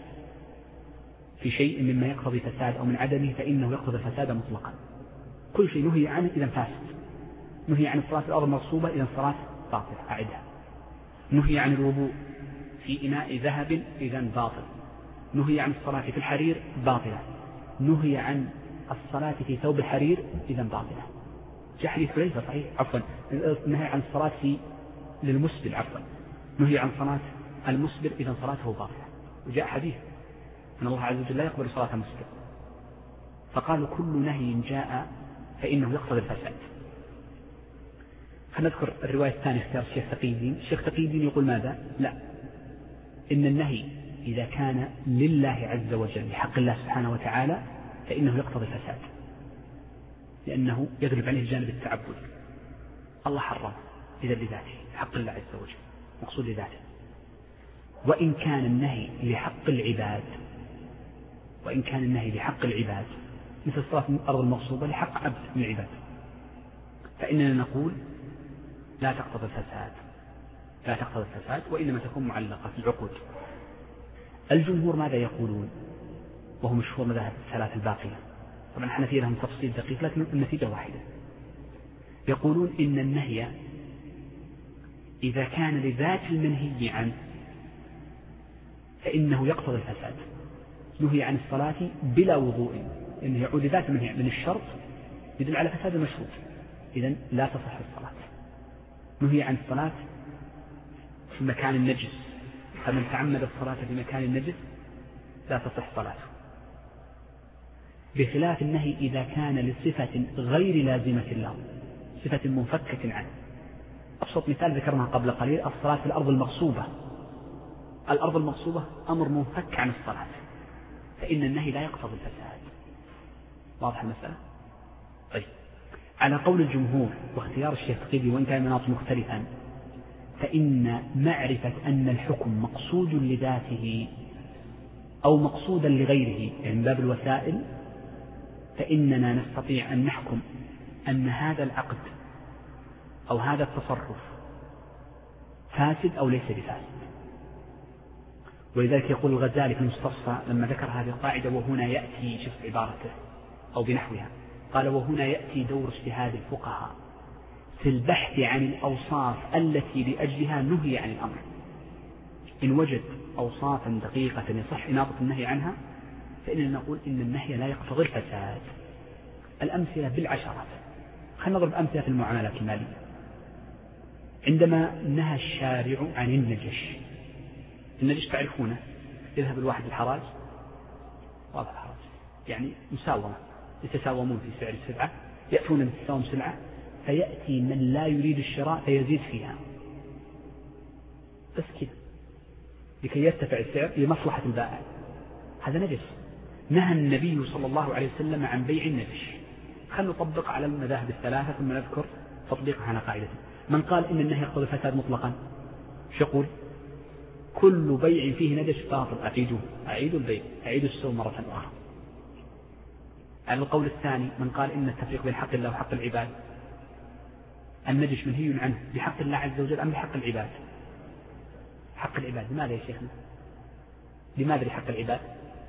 في شيء مما يقتضي فساد أو من عدمه فإنه يقتضي الفساد مطلقا. كل شيء نهي عنه إذا فاسد. نهي عن الصلاة في الأرض مغصوبة إذا الصلاة باطلة أعدها. نهي عن الوضوء في إناء ذهب إذا باطل. نهي عن الصلاة في الحرير باطلة. نهي عن الصلاة في ثوب الحرير إذا باطلة. جاء حديث حذيفة صحيح عفوا نهي عن الصلاة في للمسبل عفوا نهي عن صلاة المسبل إذا صلاته باطلة. وجاء حديث أن الله عز وجل لا يقبل صلاة المسبل، فقالوا كل نهي جاء فإنه يقتضي الفساد. فنذكر الرواية الثانية اختيار الشيخ تقي الدين. الشيخ تقي الدين يقول ماذا؟ لا، إن النهي إذا كان لله عز وجل لحق الله سبحانه وتعالى فإنه يقتضي الفساد، لأنه يغلب عليه جانب التعبد. الله حرم إذا لذاته حق الله عز وجل مقصود لذاته. وإن كان النهي لحق العباد وإن كان النهي لحق العباد مثل صلاة الأرض المغصوبة لحق عبد من العباد، فإننا نقول لا تقتضي الفساد لا تقتضي الفساد وإنما تكون معلقة في العقود. الجمهور ماذا يقولون؟ وهو مشهور مذاهب الثلاث الباقية، طبعا الحنفية لهم تفصيل دقيق لكن النتيجة واحدة. يقولون إن النهي إذا كان لذات المنهي عنه فإنه يقتضي الفساد. نهي عن الصلاة بلا وضوء، إنه يعود لذات المنهي من الشرط يدل على فساد المشروط، إذن لا تصح الصلاة. نهي عن الصلاة في مكان النجس، فمن تعمد الصلاة في مكان النجس لا تصح صلاته، بخلاف النهي إذا كان لصفة غير لازمة له، صفة منفكة عنه. أبسط مثال ذكرناه قبل قليل، الصلاة في الأرض المغصوبة. الأرض المغصوبة أمر منفك عن الصلاة، فإن النهي لا يقتضي الفساد. واضح المسألة؟ طيب، على قول الجمهور واختيار الشيخ الطيبي وإن كان مناط مختلفا، فإن معرفة أن الحكم مقصود لذاته أو مقصودا لغيره، يعني من باب الوسائل، فإننا نستطيع أن نحكم أن هذا العقد أو هذا التصرف فاسد أو ليس بفاسد. ولذلك يقول الغزالي في المستصفى لما ذكر هذه القاعدة: وهنا يأتي، شوف عبارته أو بنحوها، قال: وهنا يأتي دور اجتهاد الفقهاء في البحث عن الأوصاف التي لأجلها نهي عن الأمر. إن وجد أوصافا دقيقة يصح إنابة النهي عنها فإننا نقول إن النهي لا يقتضي الفساد. الأمثلة بالعشرات. خلينا نضرب أمثلة في المعاملات المالية. عندما نهى الشارع عن النجش، النجش تعرفونه، يذهب الواحد الحراج، واضح الحراج يعني مساومة، يتساومون في سعر السلعة، يأتون بتساوم سلعة، فيأتي من لا يريد الشراء فيزيد فيها بس كذا لكي يرتفع السعر لمصلحة البائع، هذا نجس. نهى النبي صلى الله عليه وسلم عن بيع النجش. خلنا نطبق على المذاهب الثلاثة ثم نذكر تطبيقها على قاعدته. من قال إن النهي يقتضي الفساد مطلقا، شو يقول؟ كل بيع فيه نجش باطل، أعيدوه أعيد البيع أعيد السوم مرة أخرى. على القول الثاني من قال إن التفريق بين حق الله وحق العباد، النجش منهي عنه بحق الله عز وجل أم بحق العباد؟ حق العباد. لماذا يا شيخنا؟ لماذا لحق العباد؟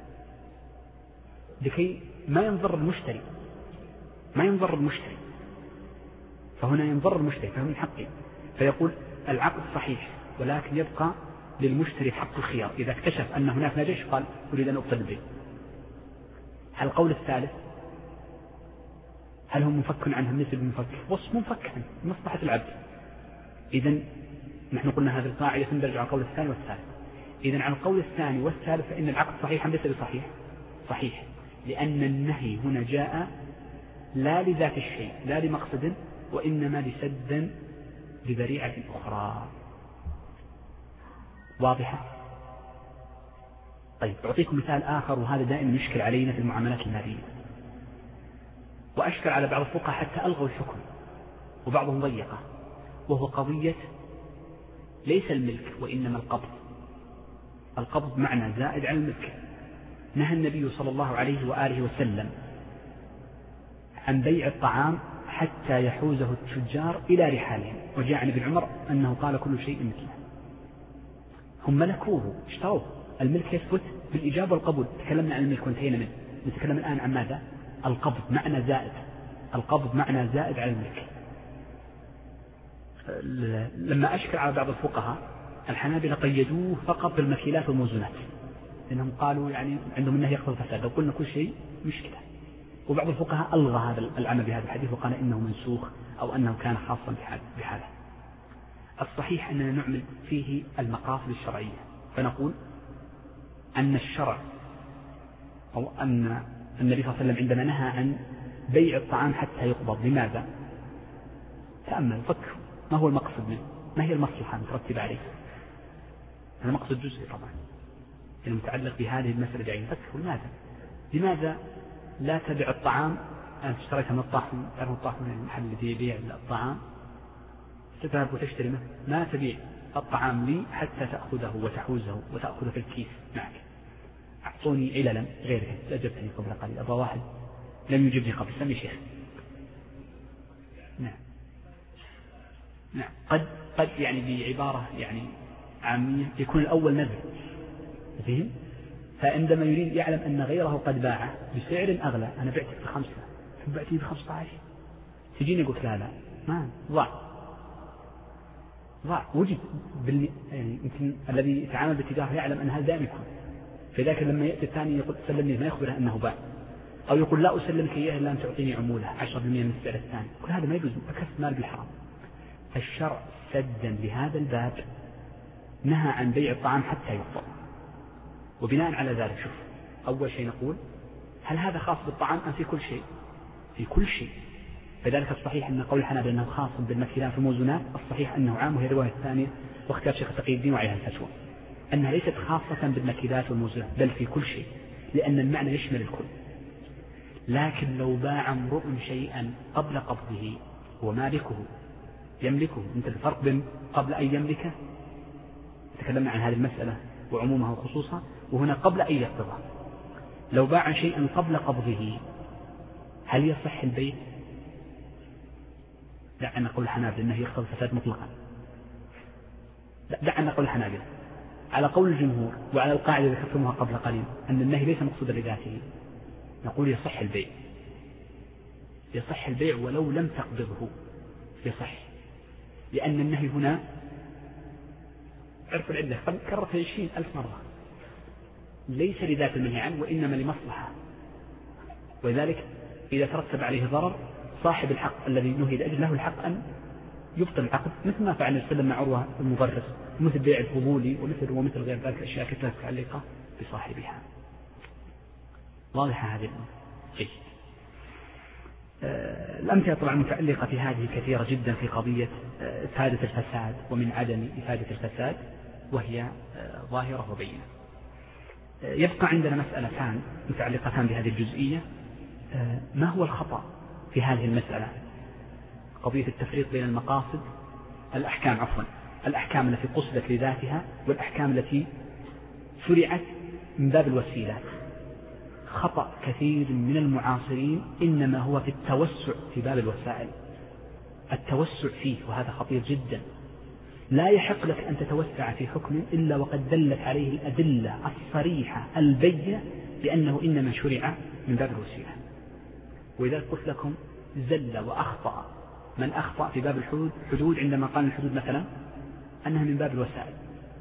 لكي ما ينضر المشتري ما ينضر المشتري فهنا ينضر المشتري فهو من حقه، فيقول العقد صحيح ولكن يبقى للمشتري حق الخيار، إذا اكتشف أن هناك نجش قال أريد أن أبطل البيع. القول الثالث هل هو منفك عنه مثل منفك؟ وصف منفك عنه مصلحة العبد. إذن نحن قلنا هذه القاعدة تندرج على القول الثاني والثالث. إذن على القول الثاني والثالث فإن العقد صحيح أم ليس بصحيح؟ صحيح، لأن النهي هنا جاء لا لذات الشيء لا لمقصد، وإنما لسد بذريعة أخرى. واضحة؟ طيب، أعطيكم مثال آخر، وهذا دائما يشكل علينا في المعاملات المالية، وأشكل على بعض الفقهاء حتى ألغوا الحكم وبعضهم ضيقه، وهو قضية ليس الملك وإنما القبض. القبض معنى زائد عن الملك. نهى النبي صلى الله عليه وآله وسلم عن بيع الطعام حتى يحوزه التجار إلى رحالهم، وجاء عن ابن عمر أنه قال كل شيء مثله. هم ملكوه اشتروه، الملك يثبت بالإجابة والقبول. تكلمنا عن الملك وانتهينا منه، نتكلم الآن عن ماذا؟ القبض معنى زائد، القبض معنى زائد على الملك. لما أشكل على بعض الفقهاء الحنابلة قيدوه فقط بالمكيلات والموزونات، لأنهم قالوا يعني عندهم النهي يقتضي الفساد، لو قلنا كل شيء مشكلة. وبعض الفقهاء ألغى هذا العمل بهذا الحديث وقال إنه منسوخ أو أنه كان خاصا بحاله. الصحيح أننا نعمل فيه المقاصد الشرعية، فنقول أن الشرع أو أن النبي صلى الله عليه وسلم عندما نهى عن بيع الطعام حتى يقبض، لماذا؟ تأمل فكر، ما هو المقصد منه؟ ما هي المصلحة المترتبة عليه؟ هذا مقصد جزئي طبعا المتعلق بهذه المسألة جايين. فكر لماذا؟ لماذا لا تبيع الطعام؟ أنت اشتريتها من الطاحن، تعرف الطاحن من المحل الذي يبيع الطعام، تذهب وتشتري منه، ما تبيع الطعام لي حتى تأخذه وتحوزه وتأخذه في الكيس معك. أعطوني عللا غيرها. أجبتني قبل قليل. أبا واحد لم يجبني قبل. سمي شيخ. نعم نعم قد قد يعني بعبارة يعني عامية يكون الأول نذر فهم. فعندما يريد يعلم أن غيره قد باعه بسعر أغلى، أنا بعتك بخمسة بعتي بخمسة عشر، تجيني قلت لا لا ما ضاع ضاع وجد بال... يعني يمكن الذي يتعامل بالتجارة يعلم أن هذا دائما يكون. فذاك لما يأتي الثاني يقول سلمني ما يخبره أنه باع، أو يقول لا أسلمك إياه إلا أن تعطيني عمولة عشرة بالمئة من السعر الثاني. كل هذا ما يجوز، أكسب مال بالحرام. الشرع سدا لهذا الباب نهى عن بيع الطعام حتى يفضل. وبناء على ذلك شوف أول شيء نقول هل هذا خاص بالطعام أم في كل شيء؟ في كل شيء. فذلك الصحيح أن قول الحنابلة أنه خاص بالمكيلات والموزونات، الصحيح أنه عام، وهي الرواية الثانية واختيار شيخ تقي الدين وعليها الفتوى أنها ليست خاصة بالمكيلات والموزونات بل في كل شيء، لأن المعنى يشمل الكل. لكن لو باع امرؤ شيئا قبل قبضه ومالكه يملكه، انت الفرق بين قبل أن يملكه، تكلمنا عن هذه المسألة وعمومها وخصوصها، وهنا قبل أن يقبضه. لو باع شيئا قبل قبضه هل يصح البيع؟ دعنا نقول الحنابلة أنه يقتضي الفساد مطلقا. دعنا نقول الحنابلة على قول الجمهور وعلى القاعدة التي ذكرتموها قبل قليل أن النهي ليس مقصودا لذاته، نقول يصح البيع، يصح البيع ولو لم تقبضه يصح، لأن النهي هنا عرف العلة كررت عشرين ألف مرة ليس لذات النهي عنه وإنما لمصلحة، وذلك إذا ترتب عليه ضرر صاحب الحق الذي نهي لأجله له الحق أن يبطل العقد، مثل ما فعل السلم مع عروة المضرس، مثل بيع الفضولي ومثل ومثل غير ذلك الأشياء كثيرة متعلقة بصاحبها. واضحة هذه الأمور جيد. آه الأمثلة طبعا متعلقة في هذه كثيرة جدا في قضية آه إفادة الفساد ومن عدم إفادة الفساد، وهي آه ظاهرة وبينة. آه يبقى عندنا مسألتان متعلقتان بهذه الجزئية. آه ما هو الخطأ في هذه المسألة؟ قضية التفريق بين المقاصد الأحكام عفوا الأحكام التي قصدت لذاتها والأحكام التي شرعت من باب الوسيلات. خطأ كثير من المعاصرين إنما هو في التوسع في باب الوسائل، التوسع فيه، وهذا خطير جدا. لا يحق لك أن تتوسع في حكم إلا وقد دلت عليه الأدلة الصريحة البينة بأنه إنما شرع من باب الوسيلة. وإذا قلت لكم زل وأخطأ من أخطأ في باب الحدود عندما قال الحدود مثلا أنها من باب الوسائل.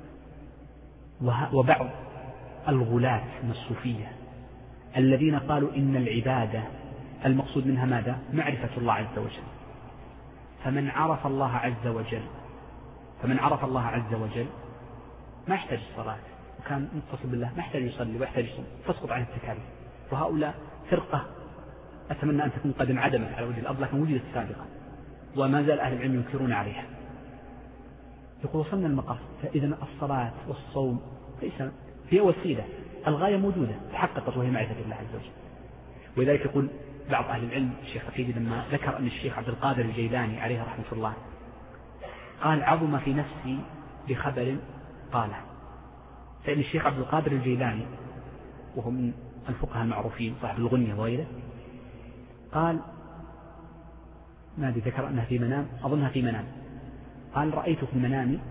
وبعض الغلاة من الصوفية الذين قالوا إن العبادة المقصود منها ماذا؟ معرفة الله عز وجل. فمن عرف الله عز وجل فمن عرف الله عز وجل ما يحتاج الصلاة، وكان متصل بالله ما يحتاج يصلي ويحتاج يصلي، تسقط عن التكاليف. وهؤلاء فرقة أتمنى أن تكون قد انعدمت على وجه الأرض لكن وجدت سابقا وما زال أهل العلم ينكرون عليها. يقول وصلنا المقاصد، فإذا الصلاة والصوم ليس هي وسيلة، الغاية موجودة تحققت وهي معرفة الله عز وجل. ولذلك يقول بعض أهل العلم الشيخ الفيدي لما ذكر أن الشيخ عبد القادر الجيلاني عليه رحمة الله قال عظم في نفسي بخبر قاله، فإن الشيخ عبد القادر الجيلاني وهو من الفقهاء المعروفين صاحب الغنية وغيره قال ما ذكر أنها في منام أظنها في منام قال رأيت في المنام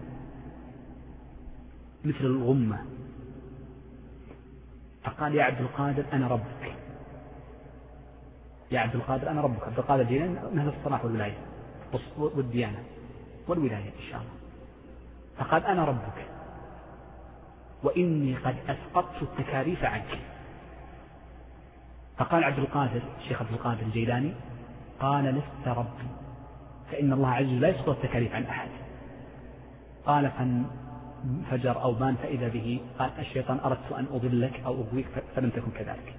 مثل الغمة، فقال يا عبد القادر أنا ربك، يا عبد القادر أنا ربك. عبد القادر الجيلاني من أهل الصلاح والولاية والديانة والولاية إن شاء الله. فقال أنا ربك وإني قد أسقطت التكاليف عنك. فقال عبد القادر الشيخ عبد القادر الجيلاني قال لست ربي، فإن الله عز وجل لا يسقط التكاليف عن أحد. قال فانفجر أو بان فإذا به قال الشيطان أردت أن أضلك أو أغويك فلم تكن كذلك.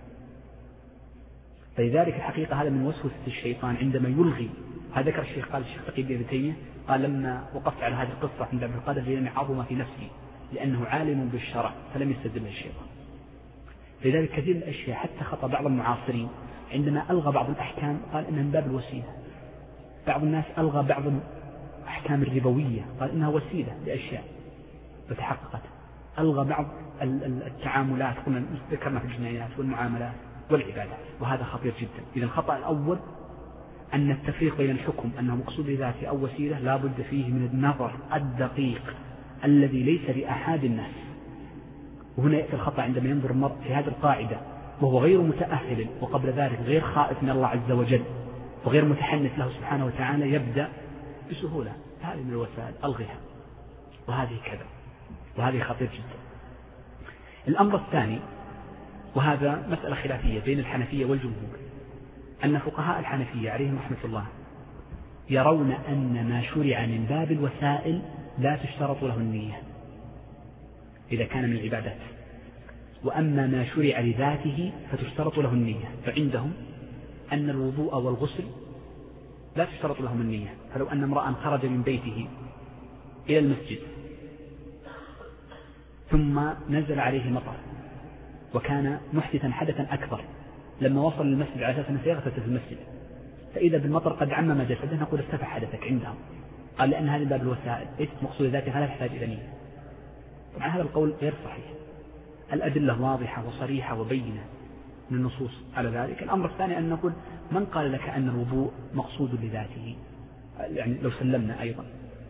فلذلك الحقيقة هذا من وسوسة الشيطان عندما يلغي. هذا ذكر الشيخ قال الشيخ تقي ابن تيمية قال لما وقفت على هذه القصة عند عبد القادر الجيلاني عظم في نفسي لأنه عالم بالشرع فلم يستدل الشيطان. لذلك كثير من الأشياء حتى خطأ بعض المعاصرين عندما ألغى بعض الأحكام قال إنها من باب الوسيلة. بعض الناس ألغى بعض الأحكام الربوية، قال إنها وسيلة لأشياء وتحققت. ألغى بعض التعاملات، قلنا ذكرنا في الجنايات والمعاملات والعبادات، وهذا خطير جدا. إذا الخطأ الأول أن التفريق بين الحكم أنه مقصود لذاته أو وسيلة لا بد فيه من النظر الدقيق الذي ليس لأحد الناس. وهنا يأتي الخطأ عندما ينظر المرء في هذه القاعدة وهو غير متأهل، وقبل ذلك غير خائف من الله عز وجل وغير متحنث له سبحانه وتعالى، يبدأ بسهولة هذه من الوسائل ألغيها، وهذه كذا، وهذه خطير جدا. الأمر الثاني، وهذا مسألة خلافية بين الحنفية والجمهور، أن فقهاء الحنفية عليهم رحمة الله يرون أن ما شرع من باب الوسائل لا تشترط له النية إذا كان من العبادات، وأما ما شرع لذاته فتشترط له النية. فعندهم أن الوضوء والغسل لا تشترط لهم النية. فلو أن امرأ خرج من بيته إلى المسجد ثم نزل عليه مطر وكان محدثا حدثا أكبر، لما وصل للمسجد على أساس أنه سيغتسل في المسجد فإذا بالمطر قد عمم جسده، نقول ارتفع حدثك عندهم. قال لأن هذا باب الوسائل ليست مقصود ذاتها فلا تحتاج إلى نية. طبعا هذا القول غير صحيح، الأدلة واضحة وصريحة وبينة من النصوص على ذلك. الأمر الثاني أن نقول من قال لك أن الوضوء مقصود لذاته؟ يعني لو سلمنا أيضا،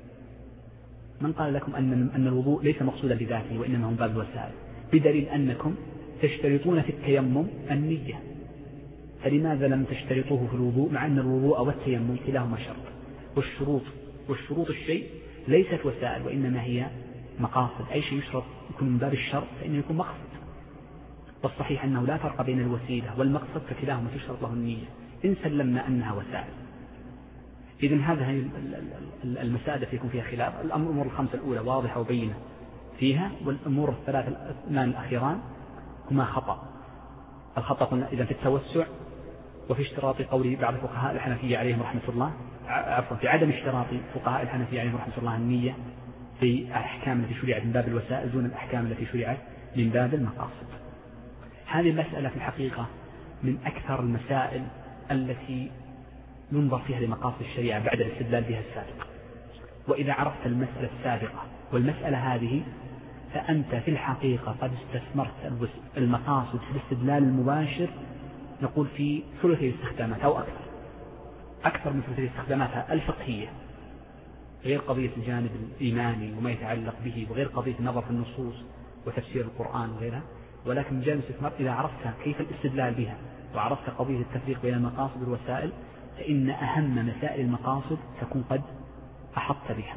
من قال لكم أن أن الوضوء ليس مقصودا لذاته وإنما هو باب الوسائل؟ بدليل أنكم تشترطون في التيمم النية، فلماذا لم تشترطوه في الوضوء مع أن الوضوء والتيمم كلاهما شرط؟ والشروط والشروط الشيء ليست وسائل وإنما هي مقاصد. أي شيء يشرط يكون من باب الشرط فإنه يكون مقصد، والصحيح أنه لا فرق بين الوسيلة والمقصد فكلاهما تشترط له النية إن سلمنا أنها وسائل. إذن هذه المسائل التي يكون فيها خلاف. الأمور الخمسة الأولى واضحة وبينة فيها، والأمور الثلاث الأثمان الأخيران هما خطأ. الخطأ قلنا إذا في التوسع وفي اشتراط قول بعض فقهاء الحنفية عليهم رحمة الله، عفوا في عدم اشتراط فقهاء الحنفية عليهم رحمة الله النية في الأحكام التي شرعت من باب الوسائل دون الأحكام التي شرعت من باب المقاصد. هذه المسألة في الحقيقة من أكثر المسائل التي ينظر فيها لمقاصد الشريعة بعد الاستدلال بها السابق. وإذا عرفت المسألة السابقة والمسألة هذه فأنت في الحقيقة قد استثمرت المقاصد في الاستدلال المباشر، نقول في ثلثي الاستخدامات أو أكثر أكثر من ثلثي استخداماتها الفقهية، غير قضية الجانب الإيماني وما يتعلق به، وغير قضية النظر في النصوص وتفسير القرآن وغيرها، ولكن من جانب الاستثمار إذا عرفت كيف الاستدلال بها وعرفت قضية التفريق بين المقاصد والوسائل فإن أهم مسائل المقاصد تكون قد أحطت بها.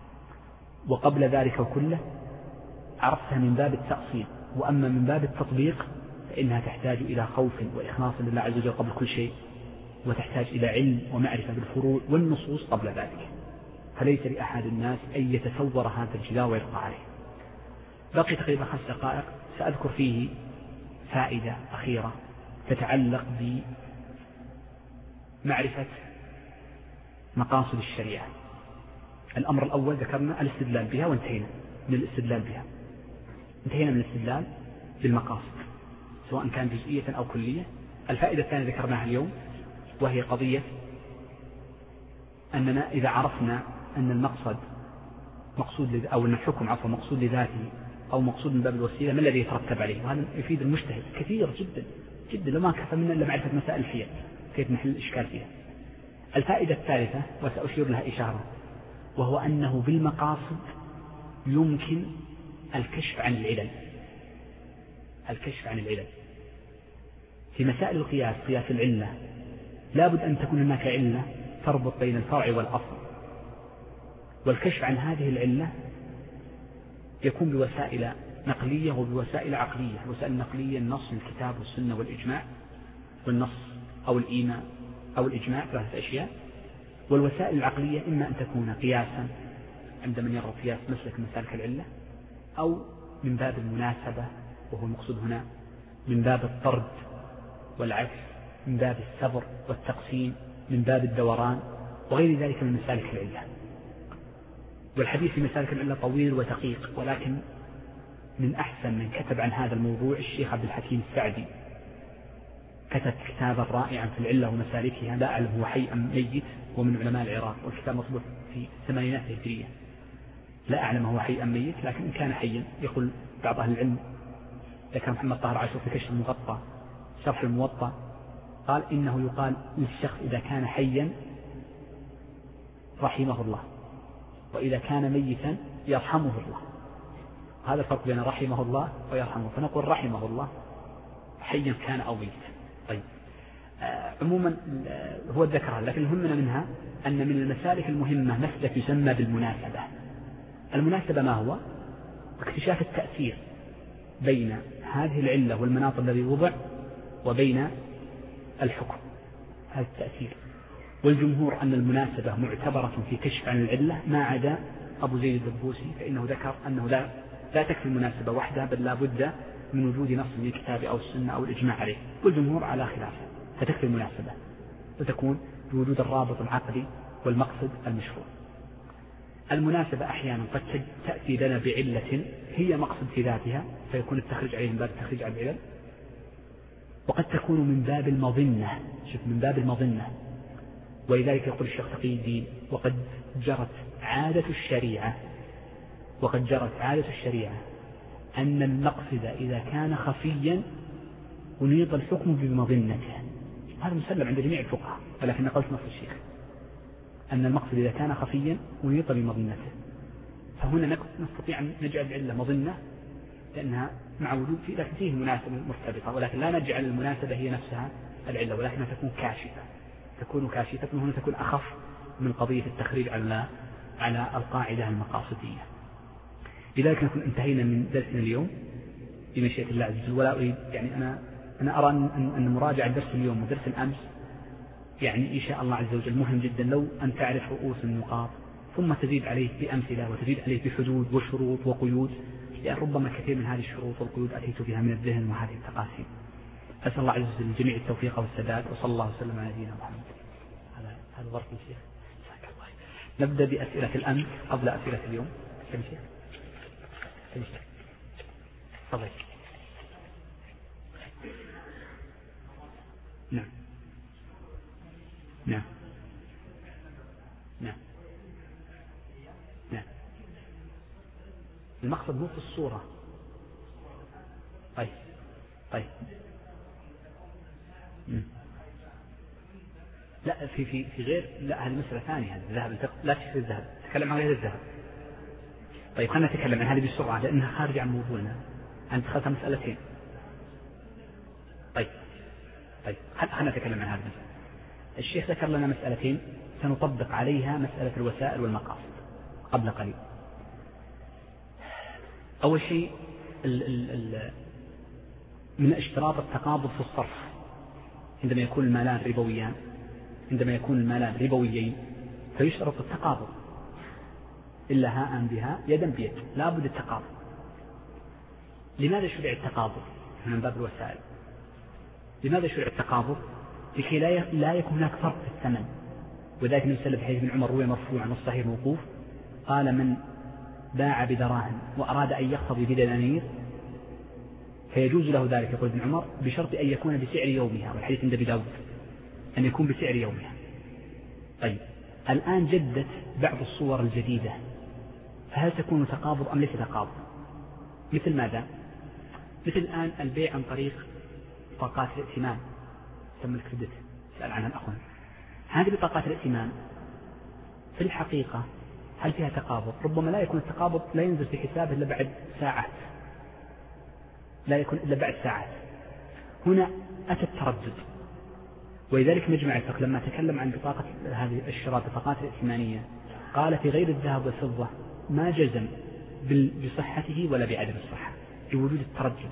وقبل ذلك كله عرفتها من باب التأصيل، وأما من باب التطبيق فإنها تحتاج إلى خوف وإخلاص لله عز وجل قبل كل شيء، وتحتاج إلى علم ومعرفة بالفروع والنصوص قبل ذلك، فليس لأحد الناس أن يتصور هذا الجدار ويرقى عليه. بقي تقريبا خمس دقائق سأذكر فيه فائدة أخيرة تتعلق بمعرفة مقاصد الشريعة. الأمر الأول ذكرنا الاستدلال بها وانتهينا من الاستدلال بها، انتهينا من الاستدلال بالمقاصد سواء كان جزئية أو كلية. الفائدة الثانية ذكرناها اليوم وهي قضية أننا إذا عرفنا أن المقصد مقصود أو أن الحكم عفوا مقصود لذاته أو مقصود من باب الوسيلة ما الذي يترتب عليه، وهذا يفيد المجتهد كثير جدا جدا، لما كفى منا إلا معرفة مسائل الحيل كيف نحل الإشكال فيها. الفائدة الثالثة وسأشير لها إشارة، وهو أنه بالمقاصد يمكن الكشف عن العلل الكشف عن العلل في مسائل القياس، قياس العلة لابد أن تكون هناك علة تربط بين الفرع والأصل، والكشف عن هذه العلة يكون بوسائل نقلية وبوسائل عقلية. الوسائل النقلية النص من الكتاب والسنة والإجماع، والنص أو الإيمان أو الإجماع ثلاثة أشياء. والوسائل العقلية إما أن تكون قياسا عند من يرى قياس مسلك مسالك العلة، أو من باب المناسبة وهو المقصود هنا من باب الطرد والعكس، من باب السبر والتقسيم، من باب الدوران وغير ذلك من مسالك العلة. والحديث في مسالك العلة طويل ودقيق، ولكن من أحسن من كتب عن هذا الموضوع الشيخ عبد الحكيم السعدي كتب كتابا رائعا في العلة ومسالكها، لا أعلم هو حي أم ميت، ومن علماء العراق، والكتاب مطبوع في الثمانينات الهجرية، لا أعلم هو حي أم ميت، لكن إن كان حيا يقول بعض أهل العلم، ذكر محمد طاهر عاشور في كشف المغطى شرح الموطأ، قال إنه يقال للشخص إذا كان حيا رحمه الله، وإذا كان ميتا يرحمه الله. هذا الفرق بين رحمه الله ويرحمه، فنقول رحمه الله حيا كان أو ميتا. طيب آه عموما آه هو ذكرها، لكن يهمنا منها أن من المسالك المهمة مسلك يسمى بالمناسبة. المناسبة ما هو؟ اكتشاف التأثير بين هذه العلة والمناط الذي وضع وبين الحكم، هذا التأثير. والجمهور أن المناسبة معتبرة في كشف عن العلة، ما عدا أبو زيد الدبوسي فإنه ذكر أنه لا, لا تكفي المناسبة وحدها، بل لا بد من وجود نص من الكتاب أو السنة أو الإجماع عليه، والجمهور على خلافه، فتكفي المناسبة وتكون بوجود الرابط العقلي والمقصد المشروع. المناسبة أحيانا قد تأتي لنا بعلة هي مقصد في ذاتها، فيكون التخريج عليه من باب التخريج على العلل، وقد تكون من باب المظنة، شوف من باب المظنة. ولذلك يقول الشيخ تقي الدين: وقد جرت عادة الشريعة وقد جرت عادة الشريعة أن المقصد إذا كان خفيا أنيط الحكم بمظنته. هذا مسلم عند جميع الفقهاء، ولكن قلت نص الشيخ أن المقصد إذا كان خفيا أنيط بمظنته. فهنا نستطيع أن نجعل العلة مظنة لأنها مع وجود فيه، لكن فيه مناسبة مرتبطة، ولكن لا نجعل المناسبة هي نفسها العلة، ولكنها تكون كاشفة تكون كاشفة وهنا تكون أخف من قضية التخريج على على القاعدة المقاصدية. لذلك نكون انتهينا من درسنا اليوم بمشيئة الله عز وجل. ولا أريد يعني أنا أنا أرى أن أن مراجعة درس اليوم ودرس الأمس يعني إن شاء الله عز وجل مهم جدا، لو أن تعرف رؤوس النقاط ثم تزيد عليه بأمثلة وتزيد عليه بحدود وشروط وقيود، لأن ربما كثير من هذه الشروط والقيود أتيت بها من الذهن وهذه التقاسيم. أسأل الله عز وجل الجميع التوفيق والسداد، وصلى الله وسلم على نبينا محمد. هذا هذا ظرف الشيخ. نبدأ بأسئلة الأمس قبل أسئلة اليوم. كم شيء؟ كم شيء؟ تفضل. نعم نعم نعم نعم. المقصد مو في الصورة. طيب طيب مم. لا في في في غير، لا هذه مسألة ثانية. هذا الذهب لا تشتري الذهب، تكلم عن غير الذهب. طيب خلينا نتكلم عن هذه بسرعة لأنها خارجة عن موضوعنا. أنت دخلت مسألتين. طيب طيب خلينا نتكلم عن هذا. الشيخ ذكر لنا مسألتين سنطبق عليها مسألة الوسائل والمقاصد قبل قليل. أول شيء ال ال ال من اشتراط التقابض في الصرف عندما يكون المالان ربويان، عندما يكون المالان ربويين فيشترط التقابض، إلا هاء بها يدا بيد، لا بد التقابض. لماذا شرع التقابض من باب الوسائل؟ لماذا شرع التقابض؟ لكي لا يكون هناك فرق في الثمن. وذلك نسأل بحديث ابن عمر روي مرفوعا والصحيح موقوف، قال: من باع بدراهم وأراد أن يقتضي بدنانير فيجوز له ذلك، يقول ابن عمر، بشرط أن يكون بسعر يومها، والحديث عند أبي داود أن يكون بسعر يومها. طيب الآن جدت بعض الصور الجديدة، فهل تكون تقابض أم ليس تقابض؟ مثل ماذا؟ مثل الآن البيع عن طريق بطاقات الائتمان، تسمى الكريدت، سأل عنها الأخوان. هذه بطاقات الائتمان في الحقيقة هل فيها تقابض؟ ربما لا يكون التقابض، لا ينزل في حسابه إلا بعد ساعات، لا يكون إلا بعد ساعات. هنا أتى التردد، ولذلك مجمع الفقه لما تكلم عن بطاقة هذه الشراء بطاقات الائتمانية قال في غير الذهب والفضة ما جزم بصحته ولا بعدم الصحة لوجود التردد.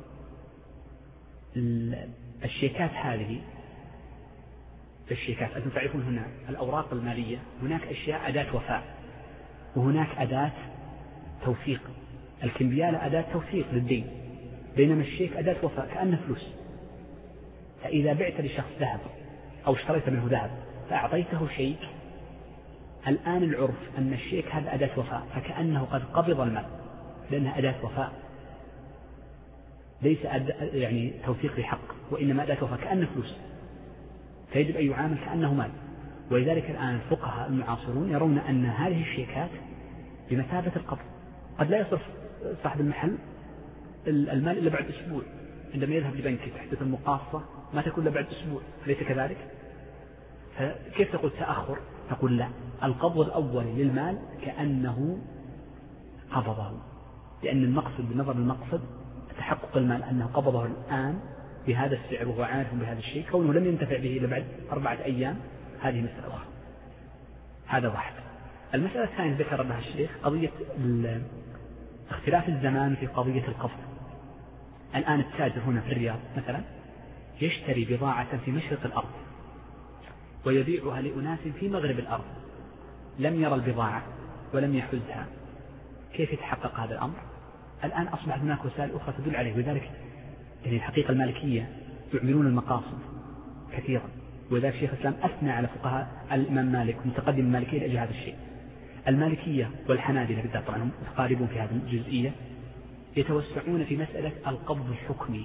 الشيكات هذه الشيكات أنتم تعرفون هنا الأوراق المالية هناك أشياء أداة وفاء وهناك أداة توثيق. الكمبيالة أداة توثيق للدين، بينما الشيك أداة وفاء كأنه فلوس. فإذا بعت لشخص ذهب أو اشتريت منه ذهب فأعطيته شيك، الآن العرف أن الشيك هذا أداة وفاء، فكأنه قد قبض المال لأنها أداة وفاء. ليس يعني توثيق لحق، وإنما أداة وفاء كأنه فلوس، فيجب أن يعامل كأنه مال. ولذلك الآن الفقهاء المعاصرون يرون أن هذه الشيكات بمثابة القبض. قد لا يصرف صاحب المحل المال إلا بعد أسبوع، عندما يذهب لبنك تحدث المقاصة ما تكون إلا بعد أسبوع، ليس كذلك؟ فكيف تقول تأخر؟ تقول لا، القبض الأول للمال كأنه قبضه، لأن المقصد بنظر المقصد تحقق المال أنه قبضه الآن بهذا السعر وهو عارف بهذا الشيء، كونه لم ينتفع به إلا بعد أربعة أيام هذه مسألة أخرى. هذا واحد. المسألة الثانية ذكر لها الشيخ قضية اختلاف الزمان في قضية القبض. الآن التاجر هنا في الرياض مثلا يشتري بضاعة في مشرق الأرض ويبيعها لأناس في مغرب الأرض، لم يرى البضاعة ولم يحزها، كيف يتحقق هذا الأمر؟ الآن أصبحت هناك وسائل أخرى تدل عليه. وذلك يعني الحقيقة المالكية يعملون المقاصد كثيرا، وذلك شيخ الإسلام أثنى على فقهاء الإمام مالك متقدم المالكية لأجل هذا الشيء. المالكية والحنابلة بالذات طبعا هم متقاربون في هذه الجزئية، يتوسعون في مسألة القبض الحكمي.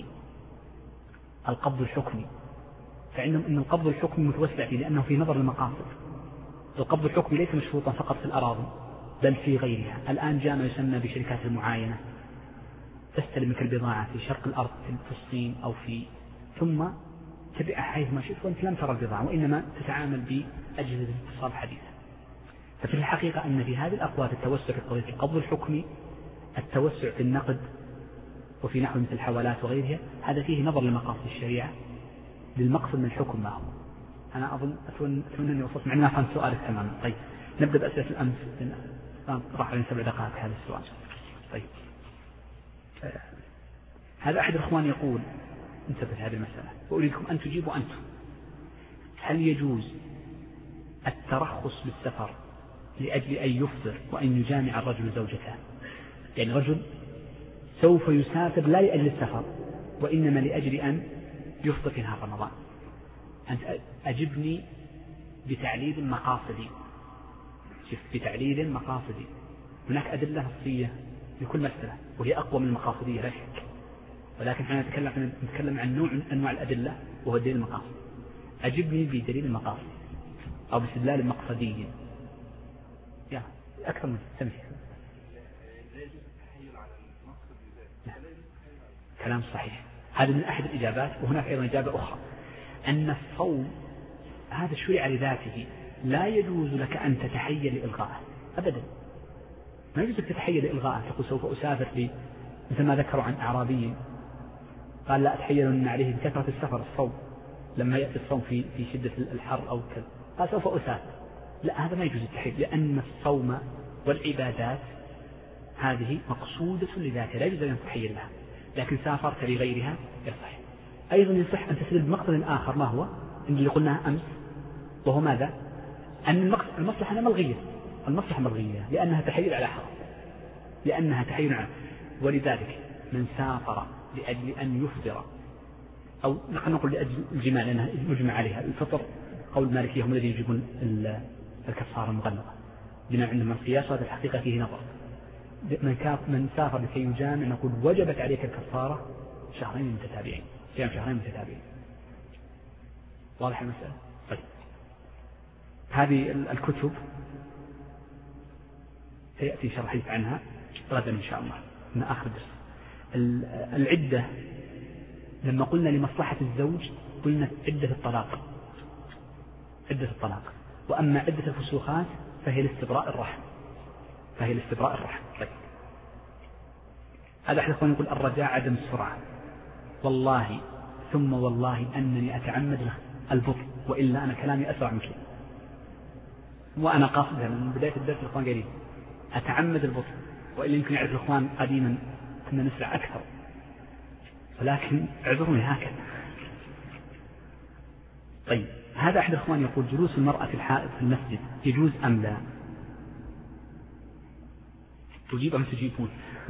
القبض الحكمي فعندهم أن القبض الحكمي متوسع فيه، لأنه في نظر المقاصد. القبض الحكمي ليس مشروطا فقط في الأراضي بل في غيرها. الآن جاء ما يسمى بشركات المعاينة، تستلم منك البضاعة في شرق الأرض في الصين أو في ثم تبيعها حيث ما شئت وأنت لم ترى البضاعة، وإنما تتعامل بأجهزة الاتصال الحديثة. ففي الحقيقة أن في هذه الأقوال التوسع في قضية القبض الحكمي، التوسع في النقد وفي نحو مثل الحوالات وغيرها، هذا فيه نظر لمقاصد الشريعة للمقصد من الحكم ما هو. أنا أظن أتمنى أني وصلت معنا فهم سؤالك تماما. طيب نبدأ بأسئلة الأمس، راح علينا سبع دقائق هذا السؤال. طيب آه. هذا أحد الإخوان يقول انتبه هذه المسألة وأريدكم أن تجيبوا أنتم: هل يجوز الترخص بالسفر لأجل أن يفطر وأن يجامع الرجل زوجته؟ يعني رجل سوف يسافر لا لأجل السفر وإنما لأجل أن يفطر في نهار رمضان. أنت أجبني بتعليل مقاصدي، شوف بتعليل مقاصدي. هناك أدلة نصية لكل مسألة وهي أقوى من المقاصدية لا شك، ولكن احنا نتكلم نتكلم عن نوع أنواع الأدلة وهو الدليل المقاصدي. أجبني بدليل المقاصد أو باستدلال مقصدي. يا أكثر من سمح. كلام صحيح، هذا من أحد الإجابات. وهناك أيضا إجابة أخرى أن الصوم هذا شرع لذاته، لا يجوز لك أن تتحيل لإلغائه أبدا. ما يجوز لك تتحيل لإلغائه، تقول سوف أسافر لي مثل ما ذكروا عن أعرابي قال لا أتحيل عليه بكثرة السفر الصوم لما يأتي الصوم في في شدة الحر أو كذا، قال سوف أسافر. لا، هذا ما يجوز التحيل، لأن الصوم والعبادات هذه مقصودة لذاتها لا يجوز أن تتحيل لها. لكن سافرت لغيرها يصح. أيضا يصح أن تستدل بمقصد آخر، ما هو اللي قلناه أمس، وهو ماذا؟ أن المصلحة ملغية، المصلحة ملغية لأنها تحيل على حرام، لأنها تحيل على. ولذلك من سافر لأجل أن يفطر أو نحن نقول لأجل الجماع لأنها مجمع عليها الفطر، قول المالكية هم الذين يجيبون الكفارة المغلظة بناء عندهم القياس، وهذا الحقيقة فيه نظر. من سافر لكي يجامع نقول وجبت عليك الكفارة شهرين متتابعين، صيام شهرين متتابعين. واضح المسألة؟ طيب هذه الكتب سيأتي شرحيت عنها غدا إن شاء الله من آخر درس. العدة لما قلنا لمصلحة الزوج قلنا عدة الطلاق، عدة الطلاق. وأما عدة الفسوخات فهي الاستبراء الرحم، فهي الاستبراء الرحم. طيب هذا أحد الأخوان يقول الرجاء عدم السرعة. والله ثم والله أنني أتعمد البطء، وإلا أنا كلامي أسرع من كده، وأنا قاصدها من بداية الدرس. الأخوان قليل أتعمد البطء، وإلا يمكن يعرف الأخوان قديما كنا نسرع أكثر، ولكن اعذروني هكذا. طيب هذا أحد الأخوان يقول جلوس المرأة الحائض في المسجد يجوز أم لا؟ تجيب أم تجيبون؟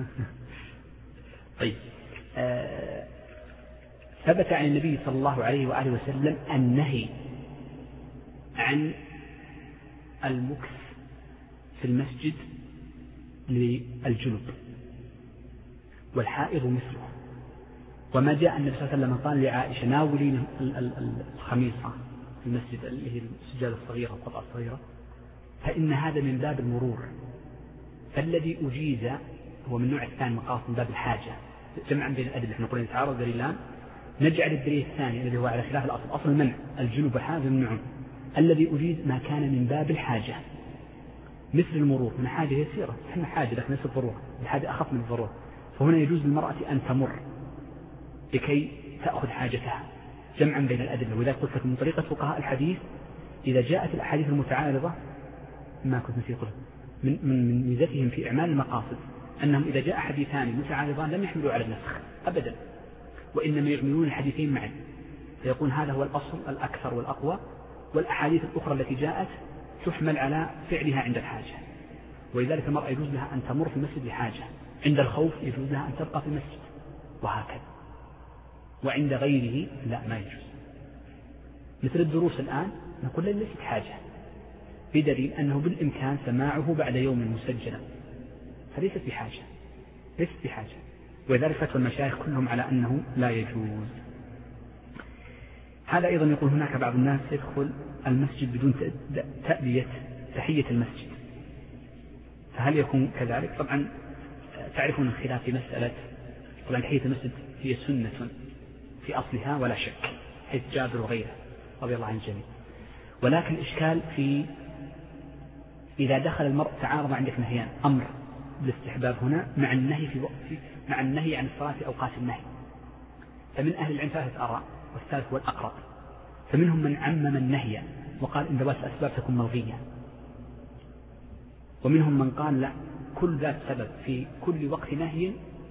طيب آه ثبت عن النبي صلى الله عليه وآله وسلم النهي عن المكث في المسجد للجنب، والحائض مثله. وما جاء النبي صلى الله عليه وسلم قال لعائشة ناولين الخميصة في المسجد اللي هي السجادة الصغيرة والقطعة الصغيرة، فإن هذا من باب المرور. فالذي أجيز هو من نوع الثاني مقاصد من باب الحاجة، جمعا بين الأدلة. احنا نقول يتعارض دليلان، نجعل الدليل الثاني الذي هو على خلاف الأصل، أصل المنع الجنوب والحاجة ممنوع، الذي أجيز ما كان من باب الحاجة مثل المرور، من حاجة يسيرة، احنا حاجة لكن ليست ضرورة، الحاجة أخف من الضرورة، فهنا يجوز للمرأة أن تمر لكي تأخذ حاجتها، جمعا بين الأدلة. وإذا قلت لك من طريقة فقهاء الحديث إذا جاءت الأحاديث المتعارضة ما كنت نسيت قلت من من ميزتهم في إعمال المقاصد أنهم إذا جاء حديثان متعارضان لم يحملوا على النسخ أبدا، وإنما يعملون الحديثين معا، فيقول هذا هو الأصل الأكثر والأقوى، والأحاديث الأخرى التي جاءت تحمل على فعلها عند الحاجة. ولذلك المرأة يجوز لها أن تمر في المسجد لحاجة، عند الخوف يجوز لها أن تبقى في المسجد وهكذا، وعند غيره لا ما يجوز. مثل الدروس الآن نقول ليست حاجة، بدليل أنه بالإمكان سماعه بعد يوم مسجلا، فليست بحاجة، ليست بحاجة. ولذلك فتوى المشايخ كلهم على أنه لا يجوز. هذا أيضا يقول هناك بعض الناس يدخل المسجد بدون تأدية تحية المسجد، فهل يكون كذلك؟ طبعا تعرفون الخلاف في مسألة، طبعا تحية المسجد هي سنة في أصلها ولا شك، حيث جابر وغيره رضي الله عن الجميع، ولكن الإشكال في إذا دخل المرء تعارض عندك نهيان، أمر بالاستحباب هنا مع النهي في وقت مع النهي عن الصلاة في أوقات النهي. فمن أهل العلم ثلاثة آراء، والثالث هو الأقرب. فمنهم من عمم النهي وقال إن ذوات الأسباب تكون ملغية، ومنهم من قال لا، كل ذات سبب في كل وقت نهي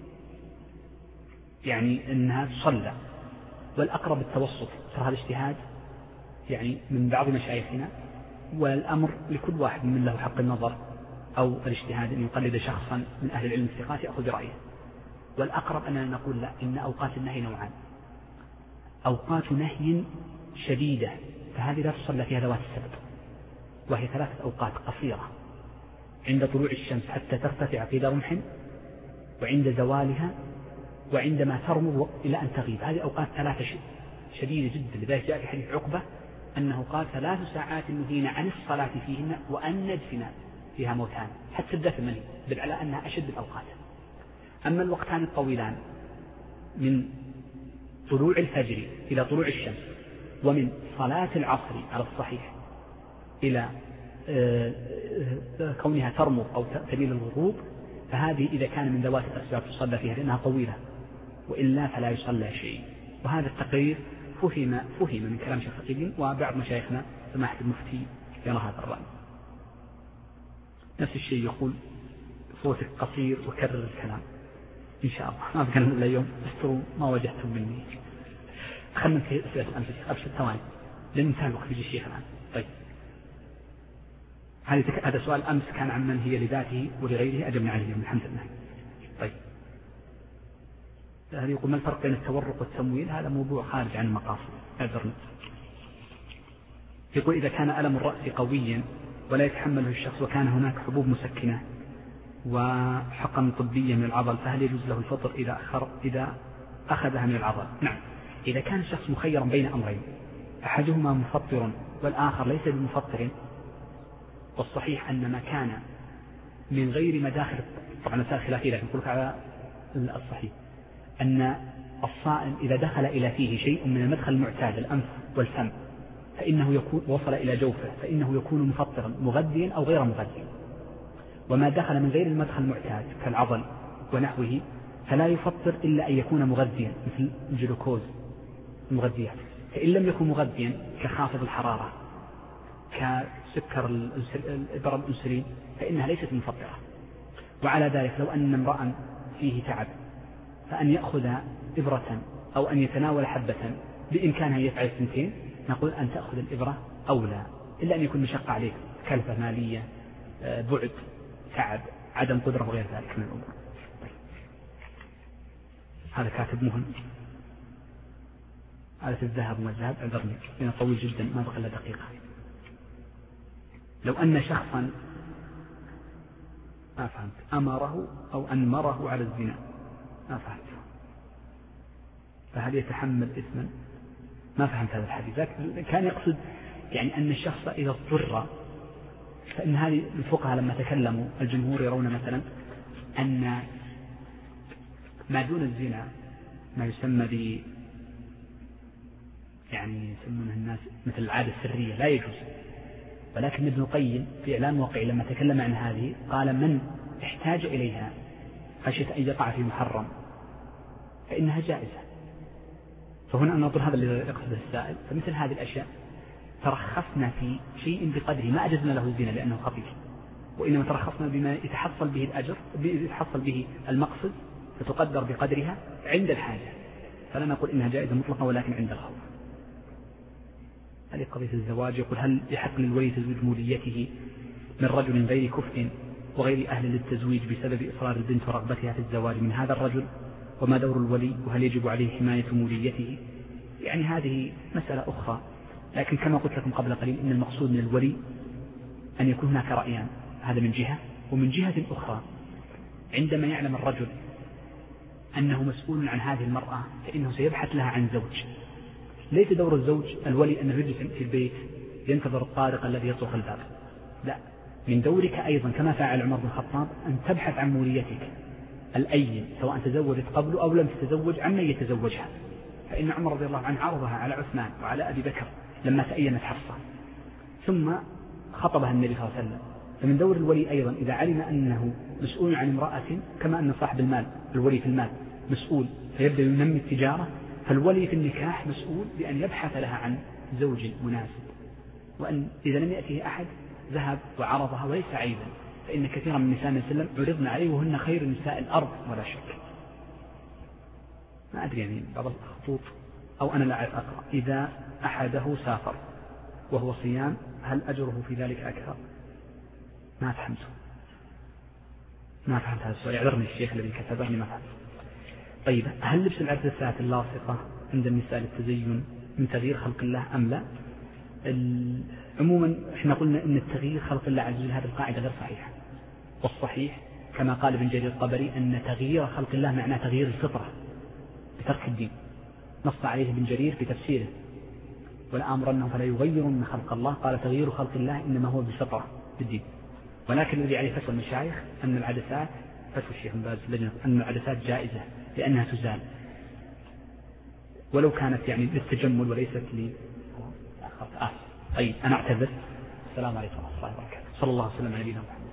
يعني أنها تصلى. والأقرب التوسط، ترى هذا اجتهاد يعني من بعض مشايخنا، والأمر لكل واحد من له حق النظر أو الاجتهاد أن يقلد شخصا من أهل العلم الثقات يأخذ برأيه. والأقرب أننا نقول لا، إن أوقات النهي نوعان، أوقات نهي شديدة فهذه لا تصلى فيها ذوات السبب، وهي ثلاثة أوقات قصيرة، عند طلوع الشمس حتى ترتفع قيد رمح، وعند زوالها، وعندما ترمض إلى أن تغيب. هذه أوقات ثلاثة شديدة جدا. لذلك جاء في حديث عقبة أنه قال ثلاث ساعات نهينا عن الصلاة فيهن وأن ندفن فيها موتان، حتى الدفن منه بل على أنها أشد الأوقات. أما الوقتان الطويلان من طلوع الفجر إلى طلوع الشمس، ومن صلاة العصر على الصحيح إلى كونها ترمض أو تميل الغروب، فهذه إذا كان من ذوات الأسباب تصلى فيها لأنها طويلة، وإلا فلا يصلى شيء. وهذا التقرير فهم فهم من كلام شيخ القديم، وبعض مشايخنا سماحة المفتي يرى هذا الرأي. نفس الشيء يقول صوتك قصير وكرر الكلام إن شاء الله، ما بقى إلا يوم استروا ما وجدتم مني. خلنا في أسئلة الأمس أبشر ثواني لأن انتهى الوقت يجي الشيخ الآن. طيب هذا سؤال أمس كان عن من هي لذاته ولغيره، أجبنا عليه اليوم الحمد لله. طيب هذا يقول ما الفرق بين التورق والتمويل؟ هذا موضوع خارج عن المقاصد، اعذرنا. يقول إذا كان ألم الرأس قويا ولا يتحمله الشخص وكان هناك حبوب مسكنة وحقن طبية من العضل، فهل يجوز له الفطر إذا أخر إذا أخذها من العضل؟ نعم، إذا كان الشخص مخيرا بين أمرين أحدهما مفطر والآخر ليس بمفطر، والصحيح أن ما كان من غير مداخل، طبعا مسائل خلافية لكن نقول على الصحيح أن الصائم إذا دخل إلى فيه شيء من المدخل المعتاد الأنف والفم فإنه يكون وصل إلى جوفه فإنه يكون مفطرا مغذيا أو غير مغذي. وما دخل من غير المدخل المعتاد كالعضل ونحوه فلا يفطر إلا أن يكون مغذيا، مثل الجلوكوز المغذيات. فإن لم يكن مغذيا كخافض الحرارة كسكر الإبرة الأنسولين فإنها ليست مفطرة. وعلى ذلك لو أن امرأ فيه تعب فأن يأخذ إبرة أو أن يتناول حبة بإمكانها يفعل الثنتين، نقول أن تأخذ الإبرة أولى، إلا أن يكون مشقة عليه، كلفة مالية، بعد، تعب، عدم قدرة وغير ذلك من الأمور. هذا كاتب مهم، آلة الذهب والذهب اعذرني لأنه طويل جدا ما بقى إلا دقيقة. لو أن شخصا ما فهمت أمره أو أنمره على الزنا، ما فهمت. فهل يتحمل إثما؟ ما فهمت هذا الحديث، لكن كان يقصد يعني أن الشخص إذا اضطر، فإن هذه الفقهاء لما تكلموا الجمهور يرون مثلا أن ما دون الزنا ما يسمى ب يعني يسمونه الناس مثل العادة السرية لا يجوز، ولكن ابن القيم في إعلان واقعي لما تكلم عن هذه قال من احتاج إليها خشية أن يقع في محرم فإنها جائزة. فهنا أنا أقول هذا اللي يقصده السائل، فمثل هذه الأشياء ترخصنا في شيء بقدره، ما أجزنا له الزنا لأنه خطير، وإنما ترخصنا بما يتحصل به الأجر، يتحصل به المقصد، فتقدر بقدرها عند الحاجة، فلا نقول إنها جائزة مطلقة ولكن عند الخوف. هذه قضية الزواج. يقول هل يحق للولي تزويج موليته من رجل غير كفء وغير أهل للتزويج بسبب إصرار البنت ورغبتها في الزواج من هذا الرجل، وما دور الولي، وهل يجب عليه حماية موليته؟ يعني هذه مسألة أخرى، لكن كما قلت لكم قبل قليل إن المقصود من الولي أن يكون هناك رأيان، هذا من جهة، ومن جهة أخرى عندما يعلم الرجل أنه مسؤول عن هذه المرأة فإنه سيبحث لها عن زوج. ليس دور الزوج الولي أنه يجلس في البيت ينتظر الطارق الذي يطرق الباب، لا، من دورك أيضا كما فعل عمر بن الخطاب أن تبحث عن موليتك الأيم، سواء تزوجت قبل أو لم تتزوج، عن من يتزوجها. فإن عمر رضي الله عنه عرضها على عثمان وعلى أبي بكر لما تأينت حفصة، ثم خطبها النبي صلى الله عليه وسلم. فمن دور الولي أيضا إذا علم أنه مسؤول عن امرأة، كما أن صاحب المال الولي في المال مسؤول فيبدأ ينمي التجارة، فالولي في النكاح مسؤول بأن يبحث لها عن زوج مناسب، وأن إذا لم يأتيه أحد ذهب وعرضها وليس عيبا، فإن كثيرا من نساء النبي صلى الله عليه وسلم عرضن عليه وهن خير نساء الأرض ولا شك. ما أدري يعني بعض الخطوط أو أنا لا أعرف أقرأ. إذا أحده سافر وهو صيام هل أجره في ذلك أكثر؟ ما فهمته ما فهمت هذا السؤال، يعذرني الشيخ الذي كتبني ما فهمت. طيب هل لبس العدسات اللاصقة عند النساء للتزين من تغيير خلق الله أم لا؟ عموما احنا قلنا ان التغيير خلق الله عز وجل هذه القاعدة غير صحيحة، والصحيح كما قال ابن جرير الطبري أن تغيير خلق الله معناه تغيير الفطرة بترك الدين، نص عليه ابن جرير في تفسيره ولآمرنهم فلا يغيرن خلق الله، قال تغيير خلق الله إنما هو بالفطرة بالدين. ولكن الذي عليه فتوى المشايخ أن العدسات، فتوى الشيخ بن باز لجنة، أن العدسات جائزة لأنها تزال ولو كانت يعني للتجمل وليست لي آه. طيب أنا أعتذر. السلام عليكم ورحمة الله وبركاته. صلى الله عليه وسلم على نبينا محمد.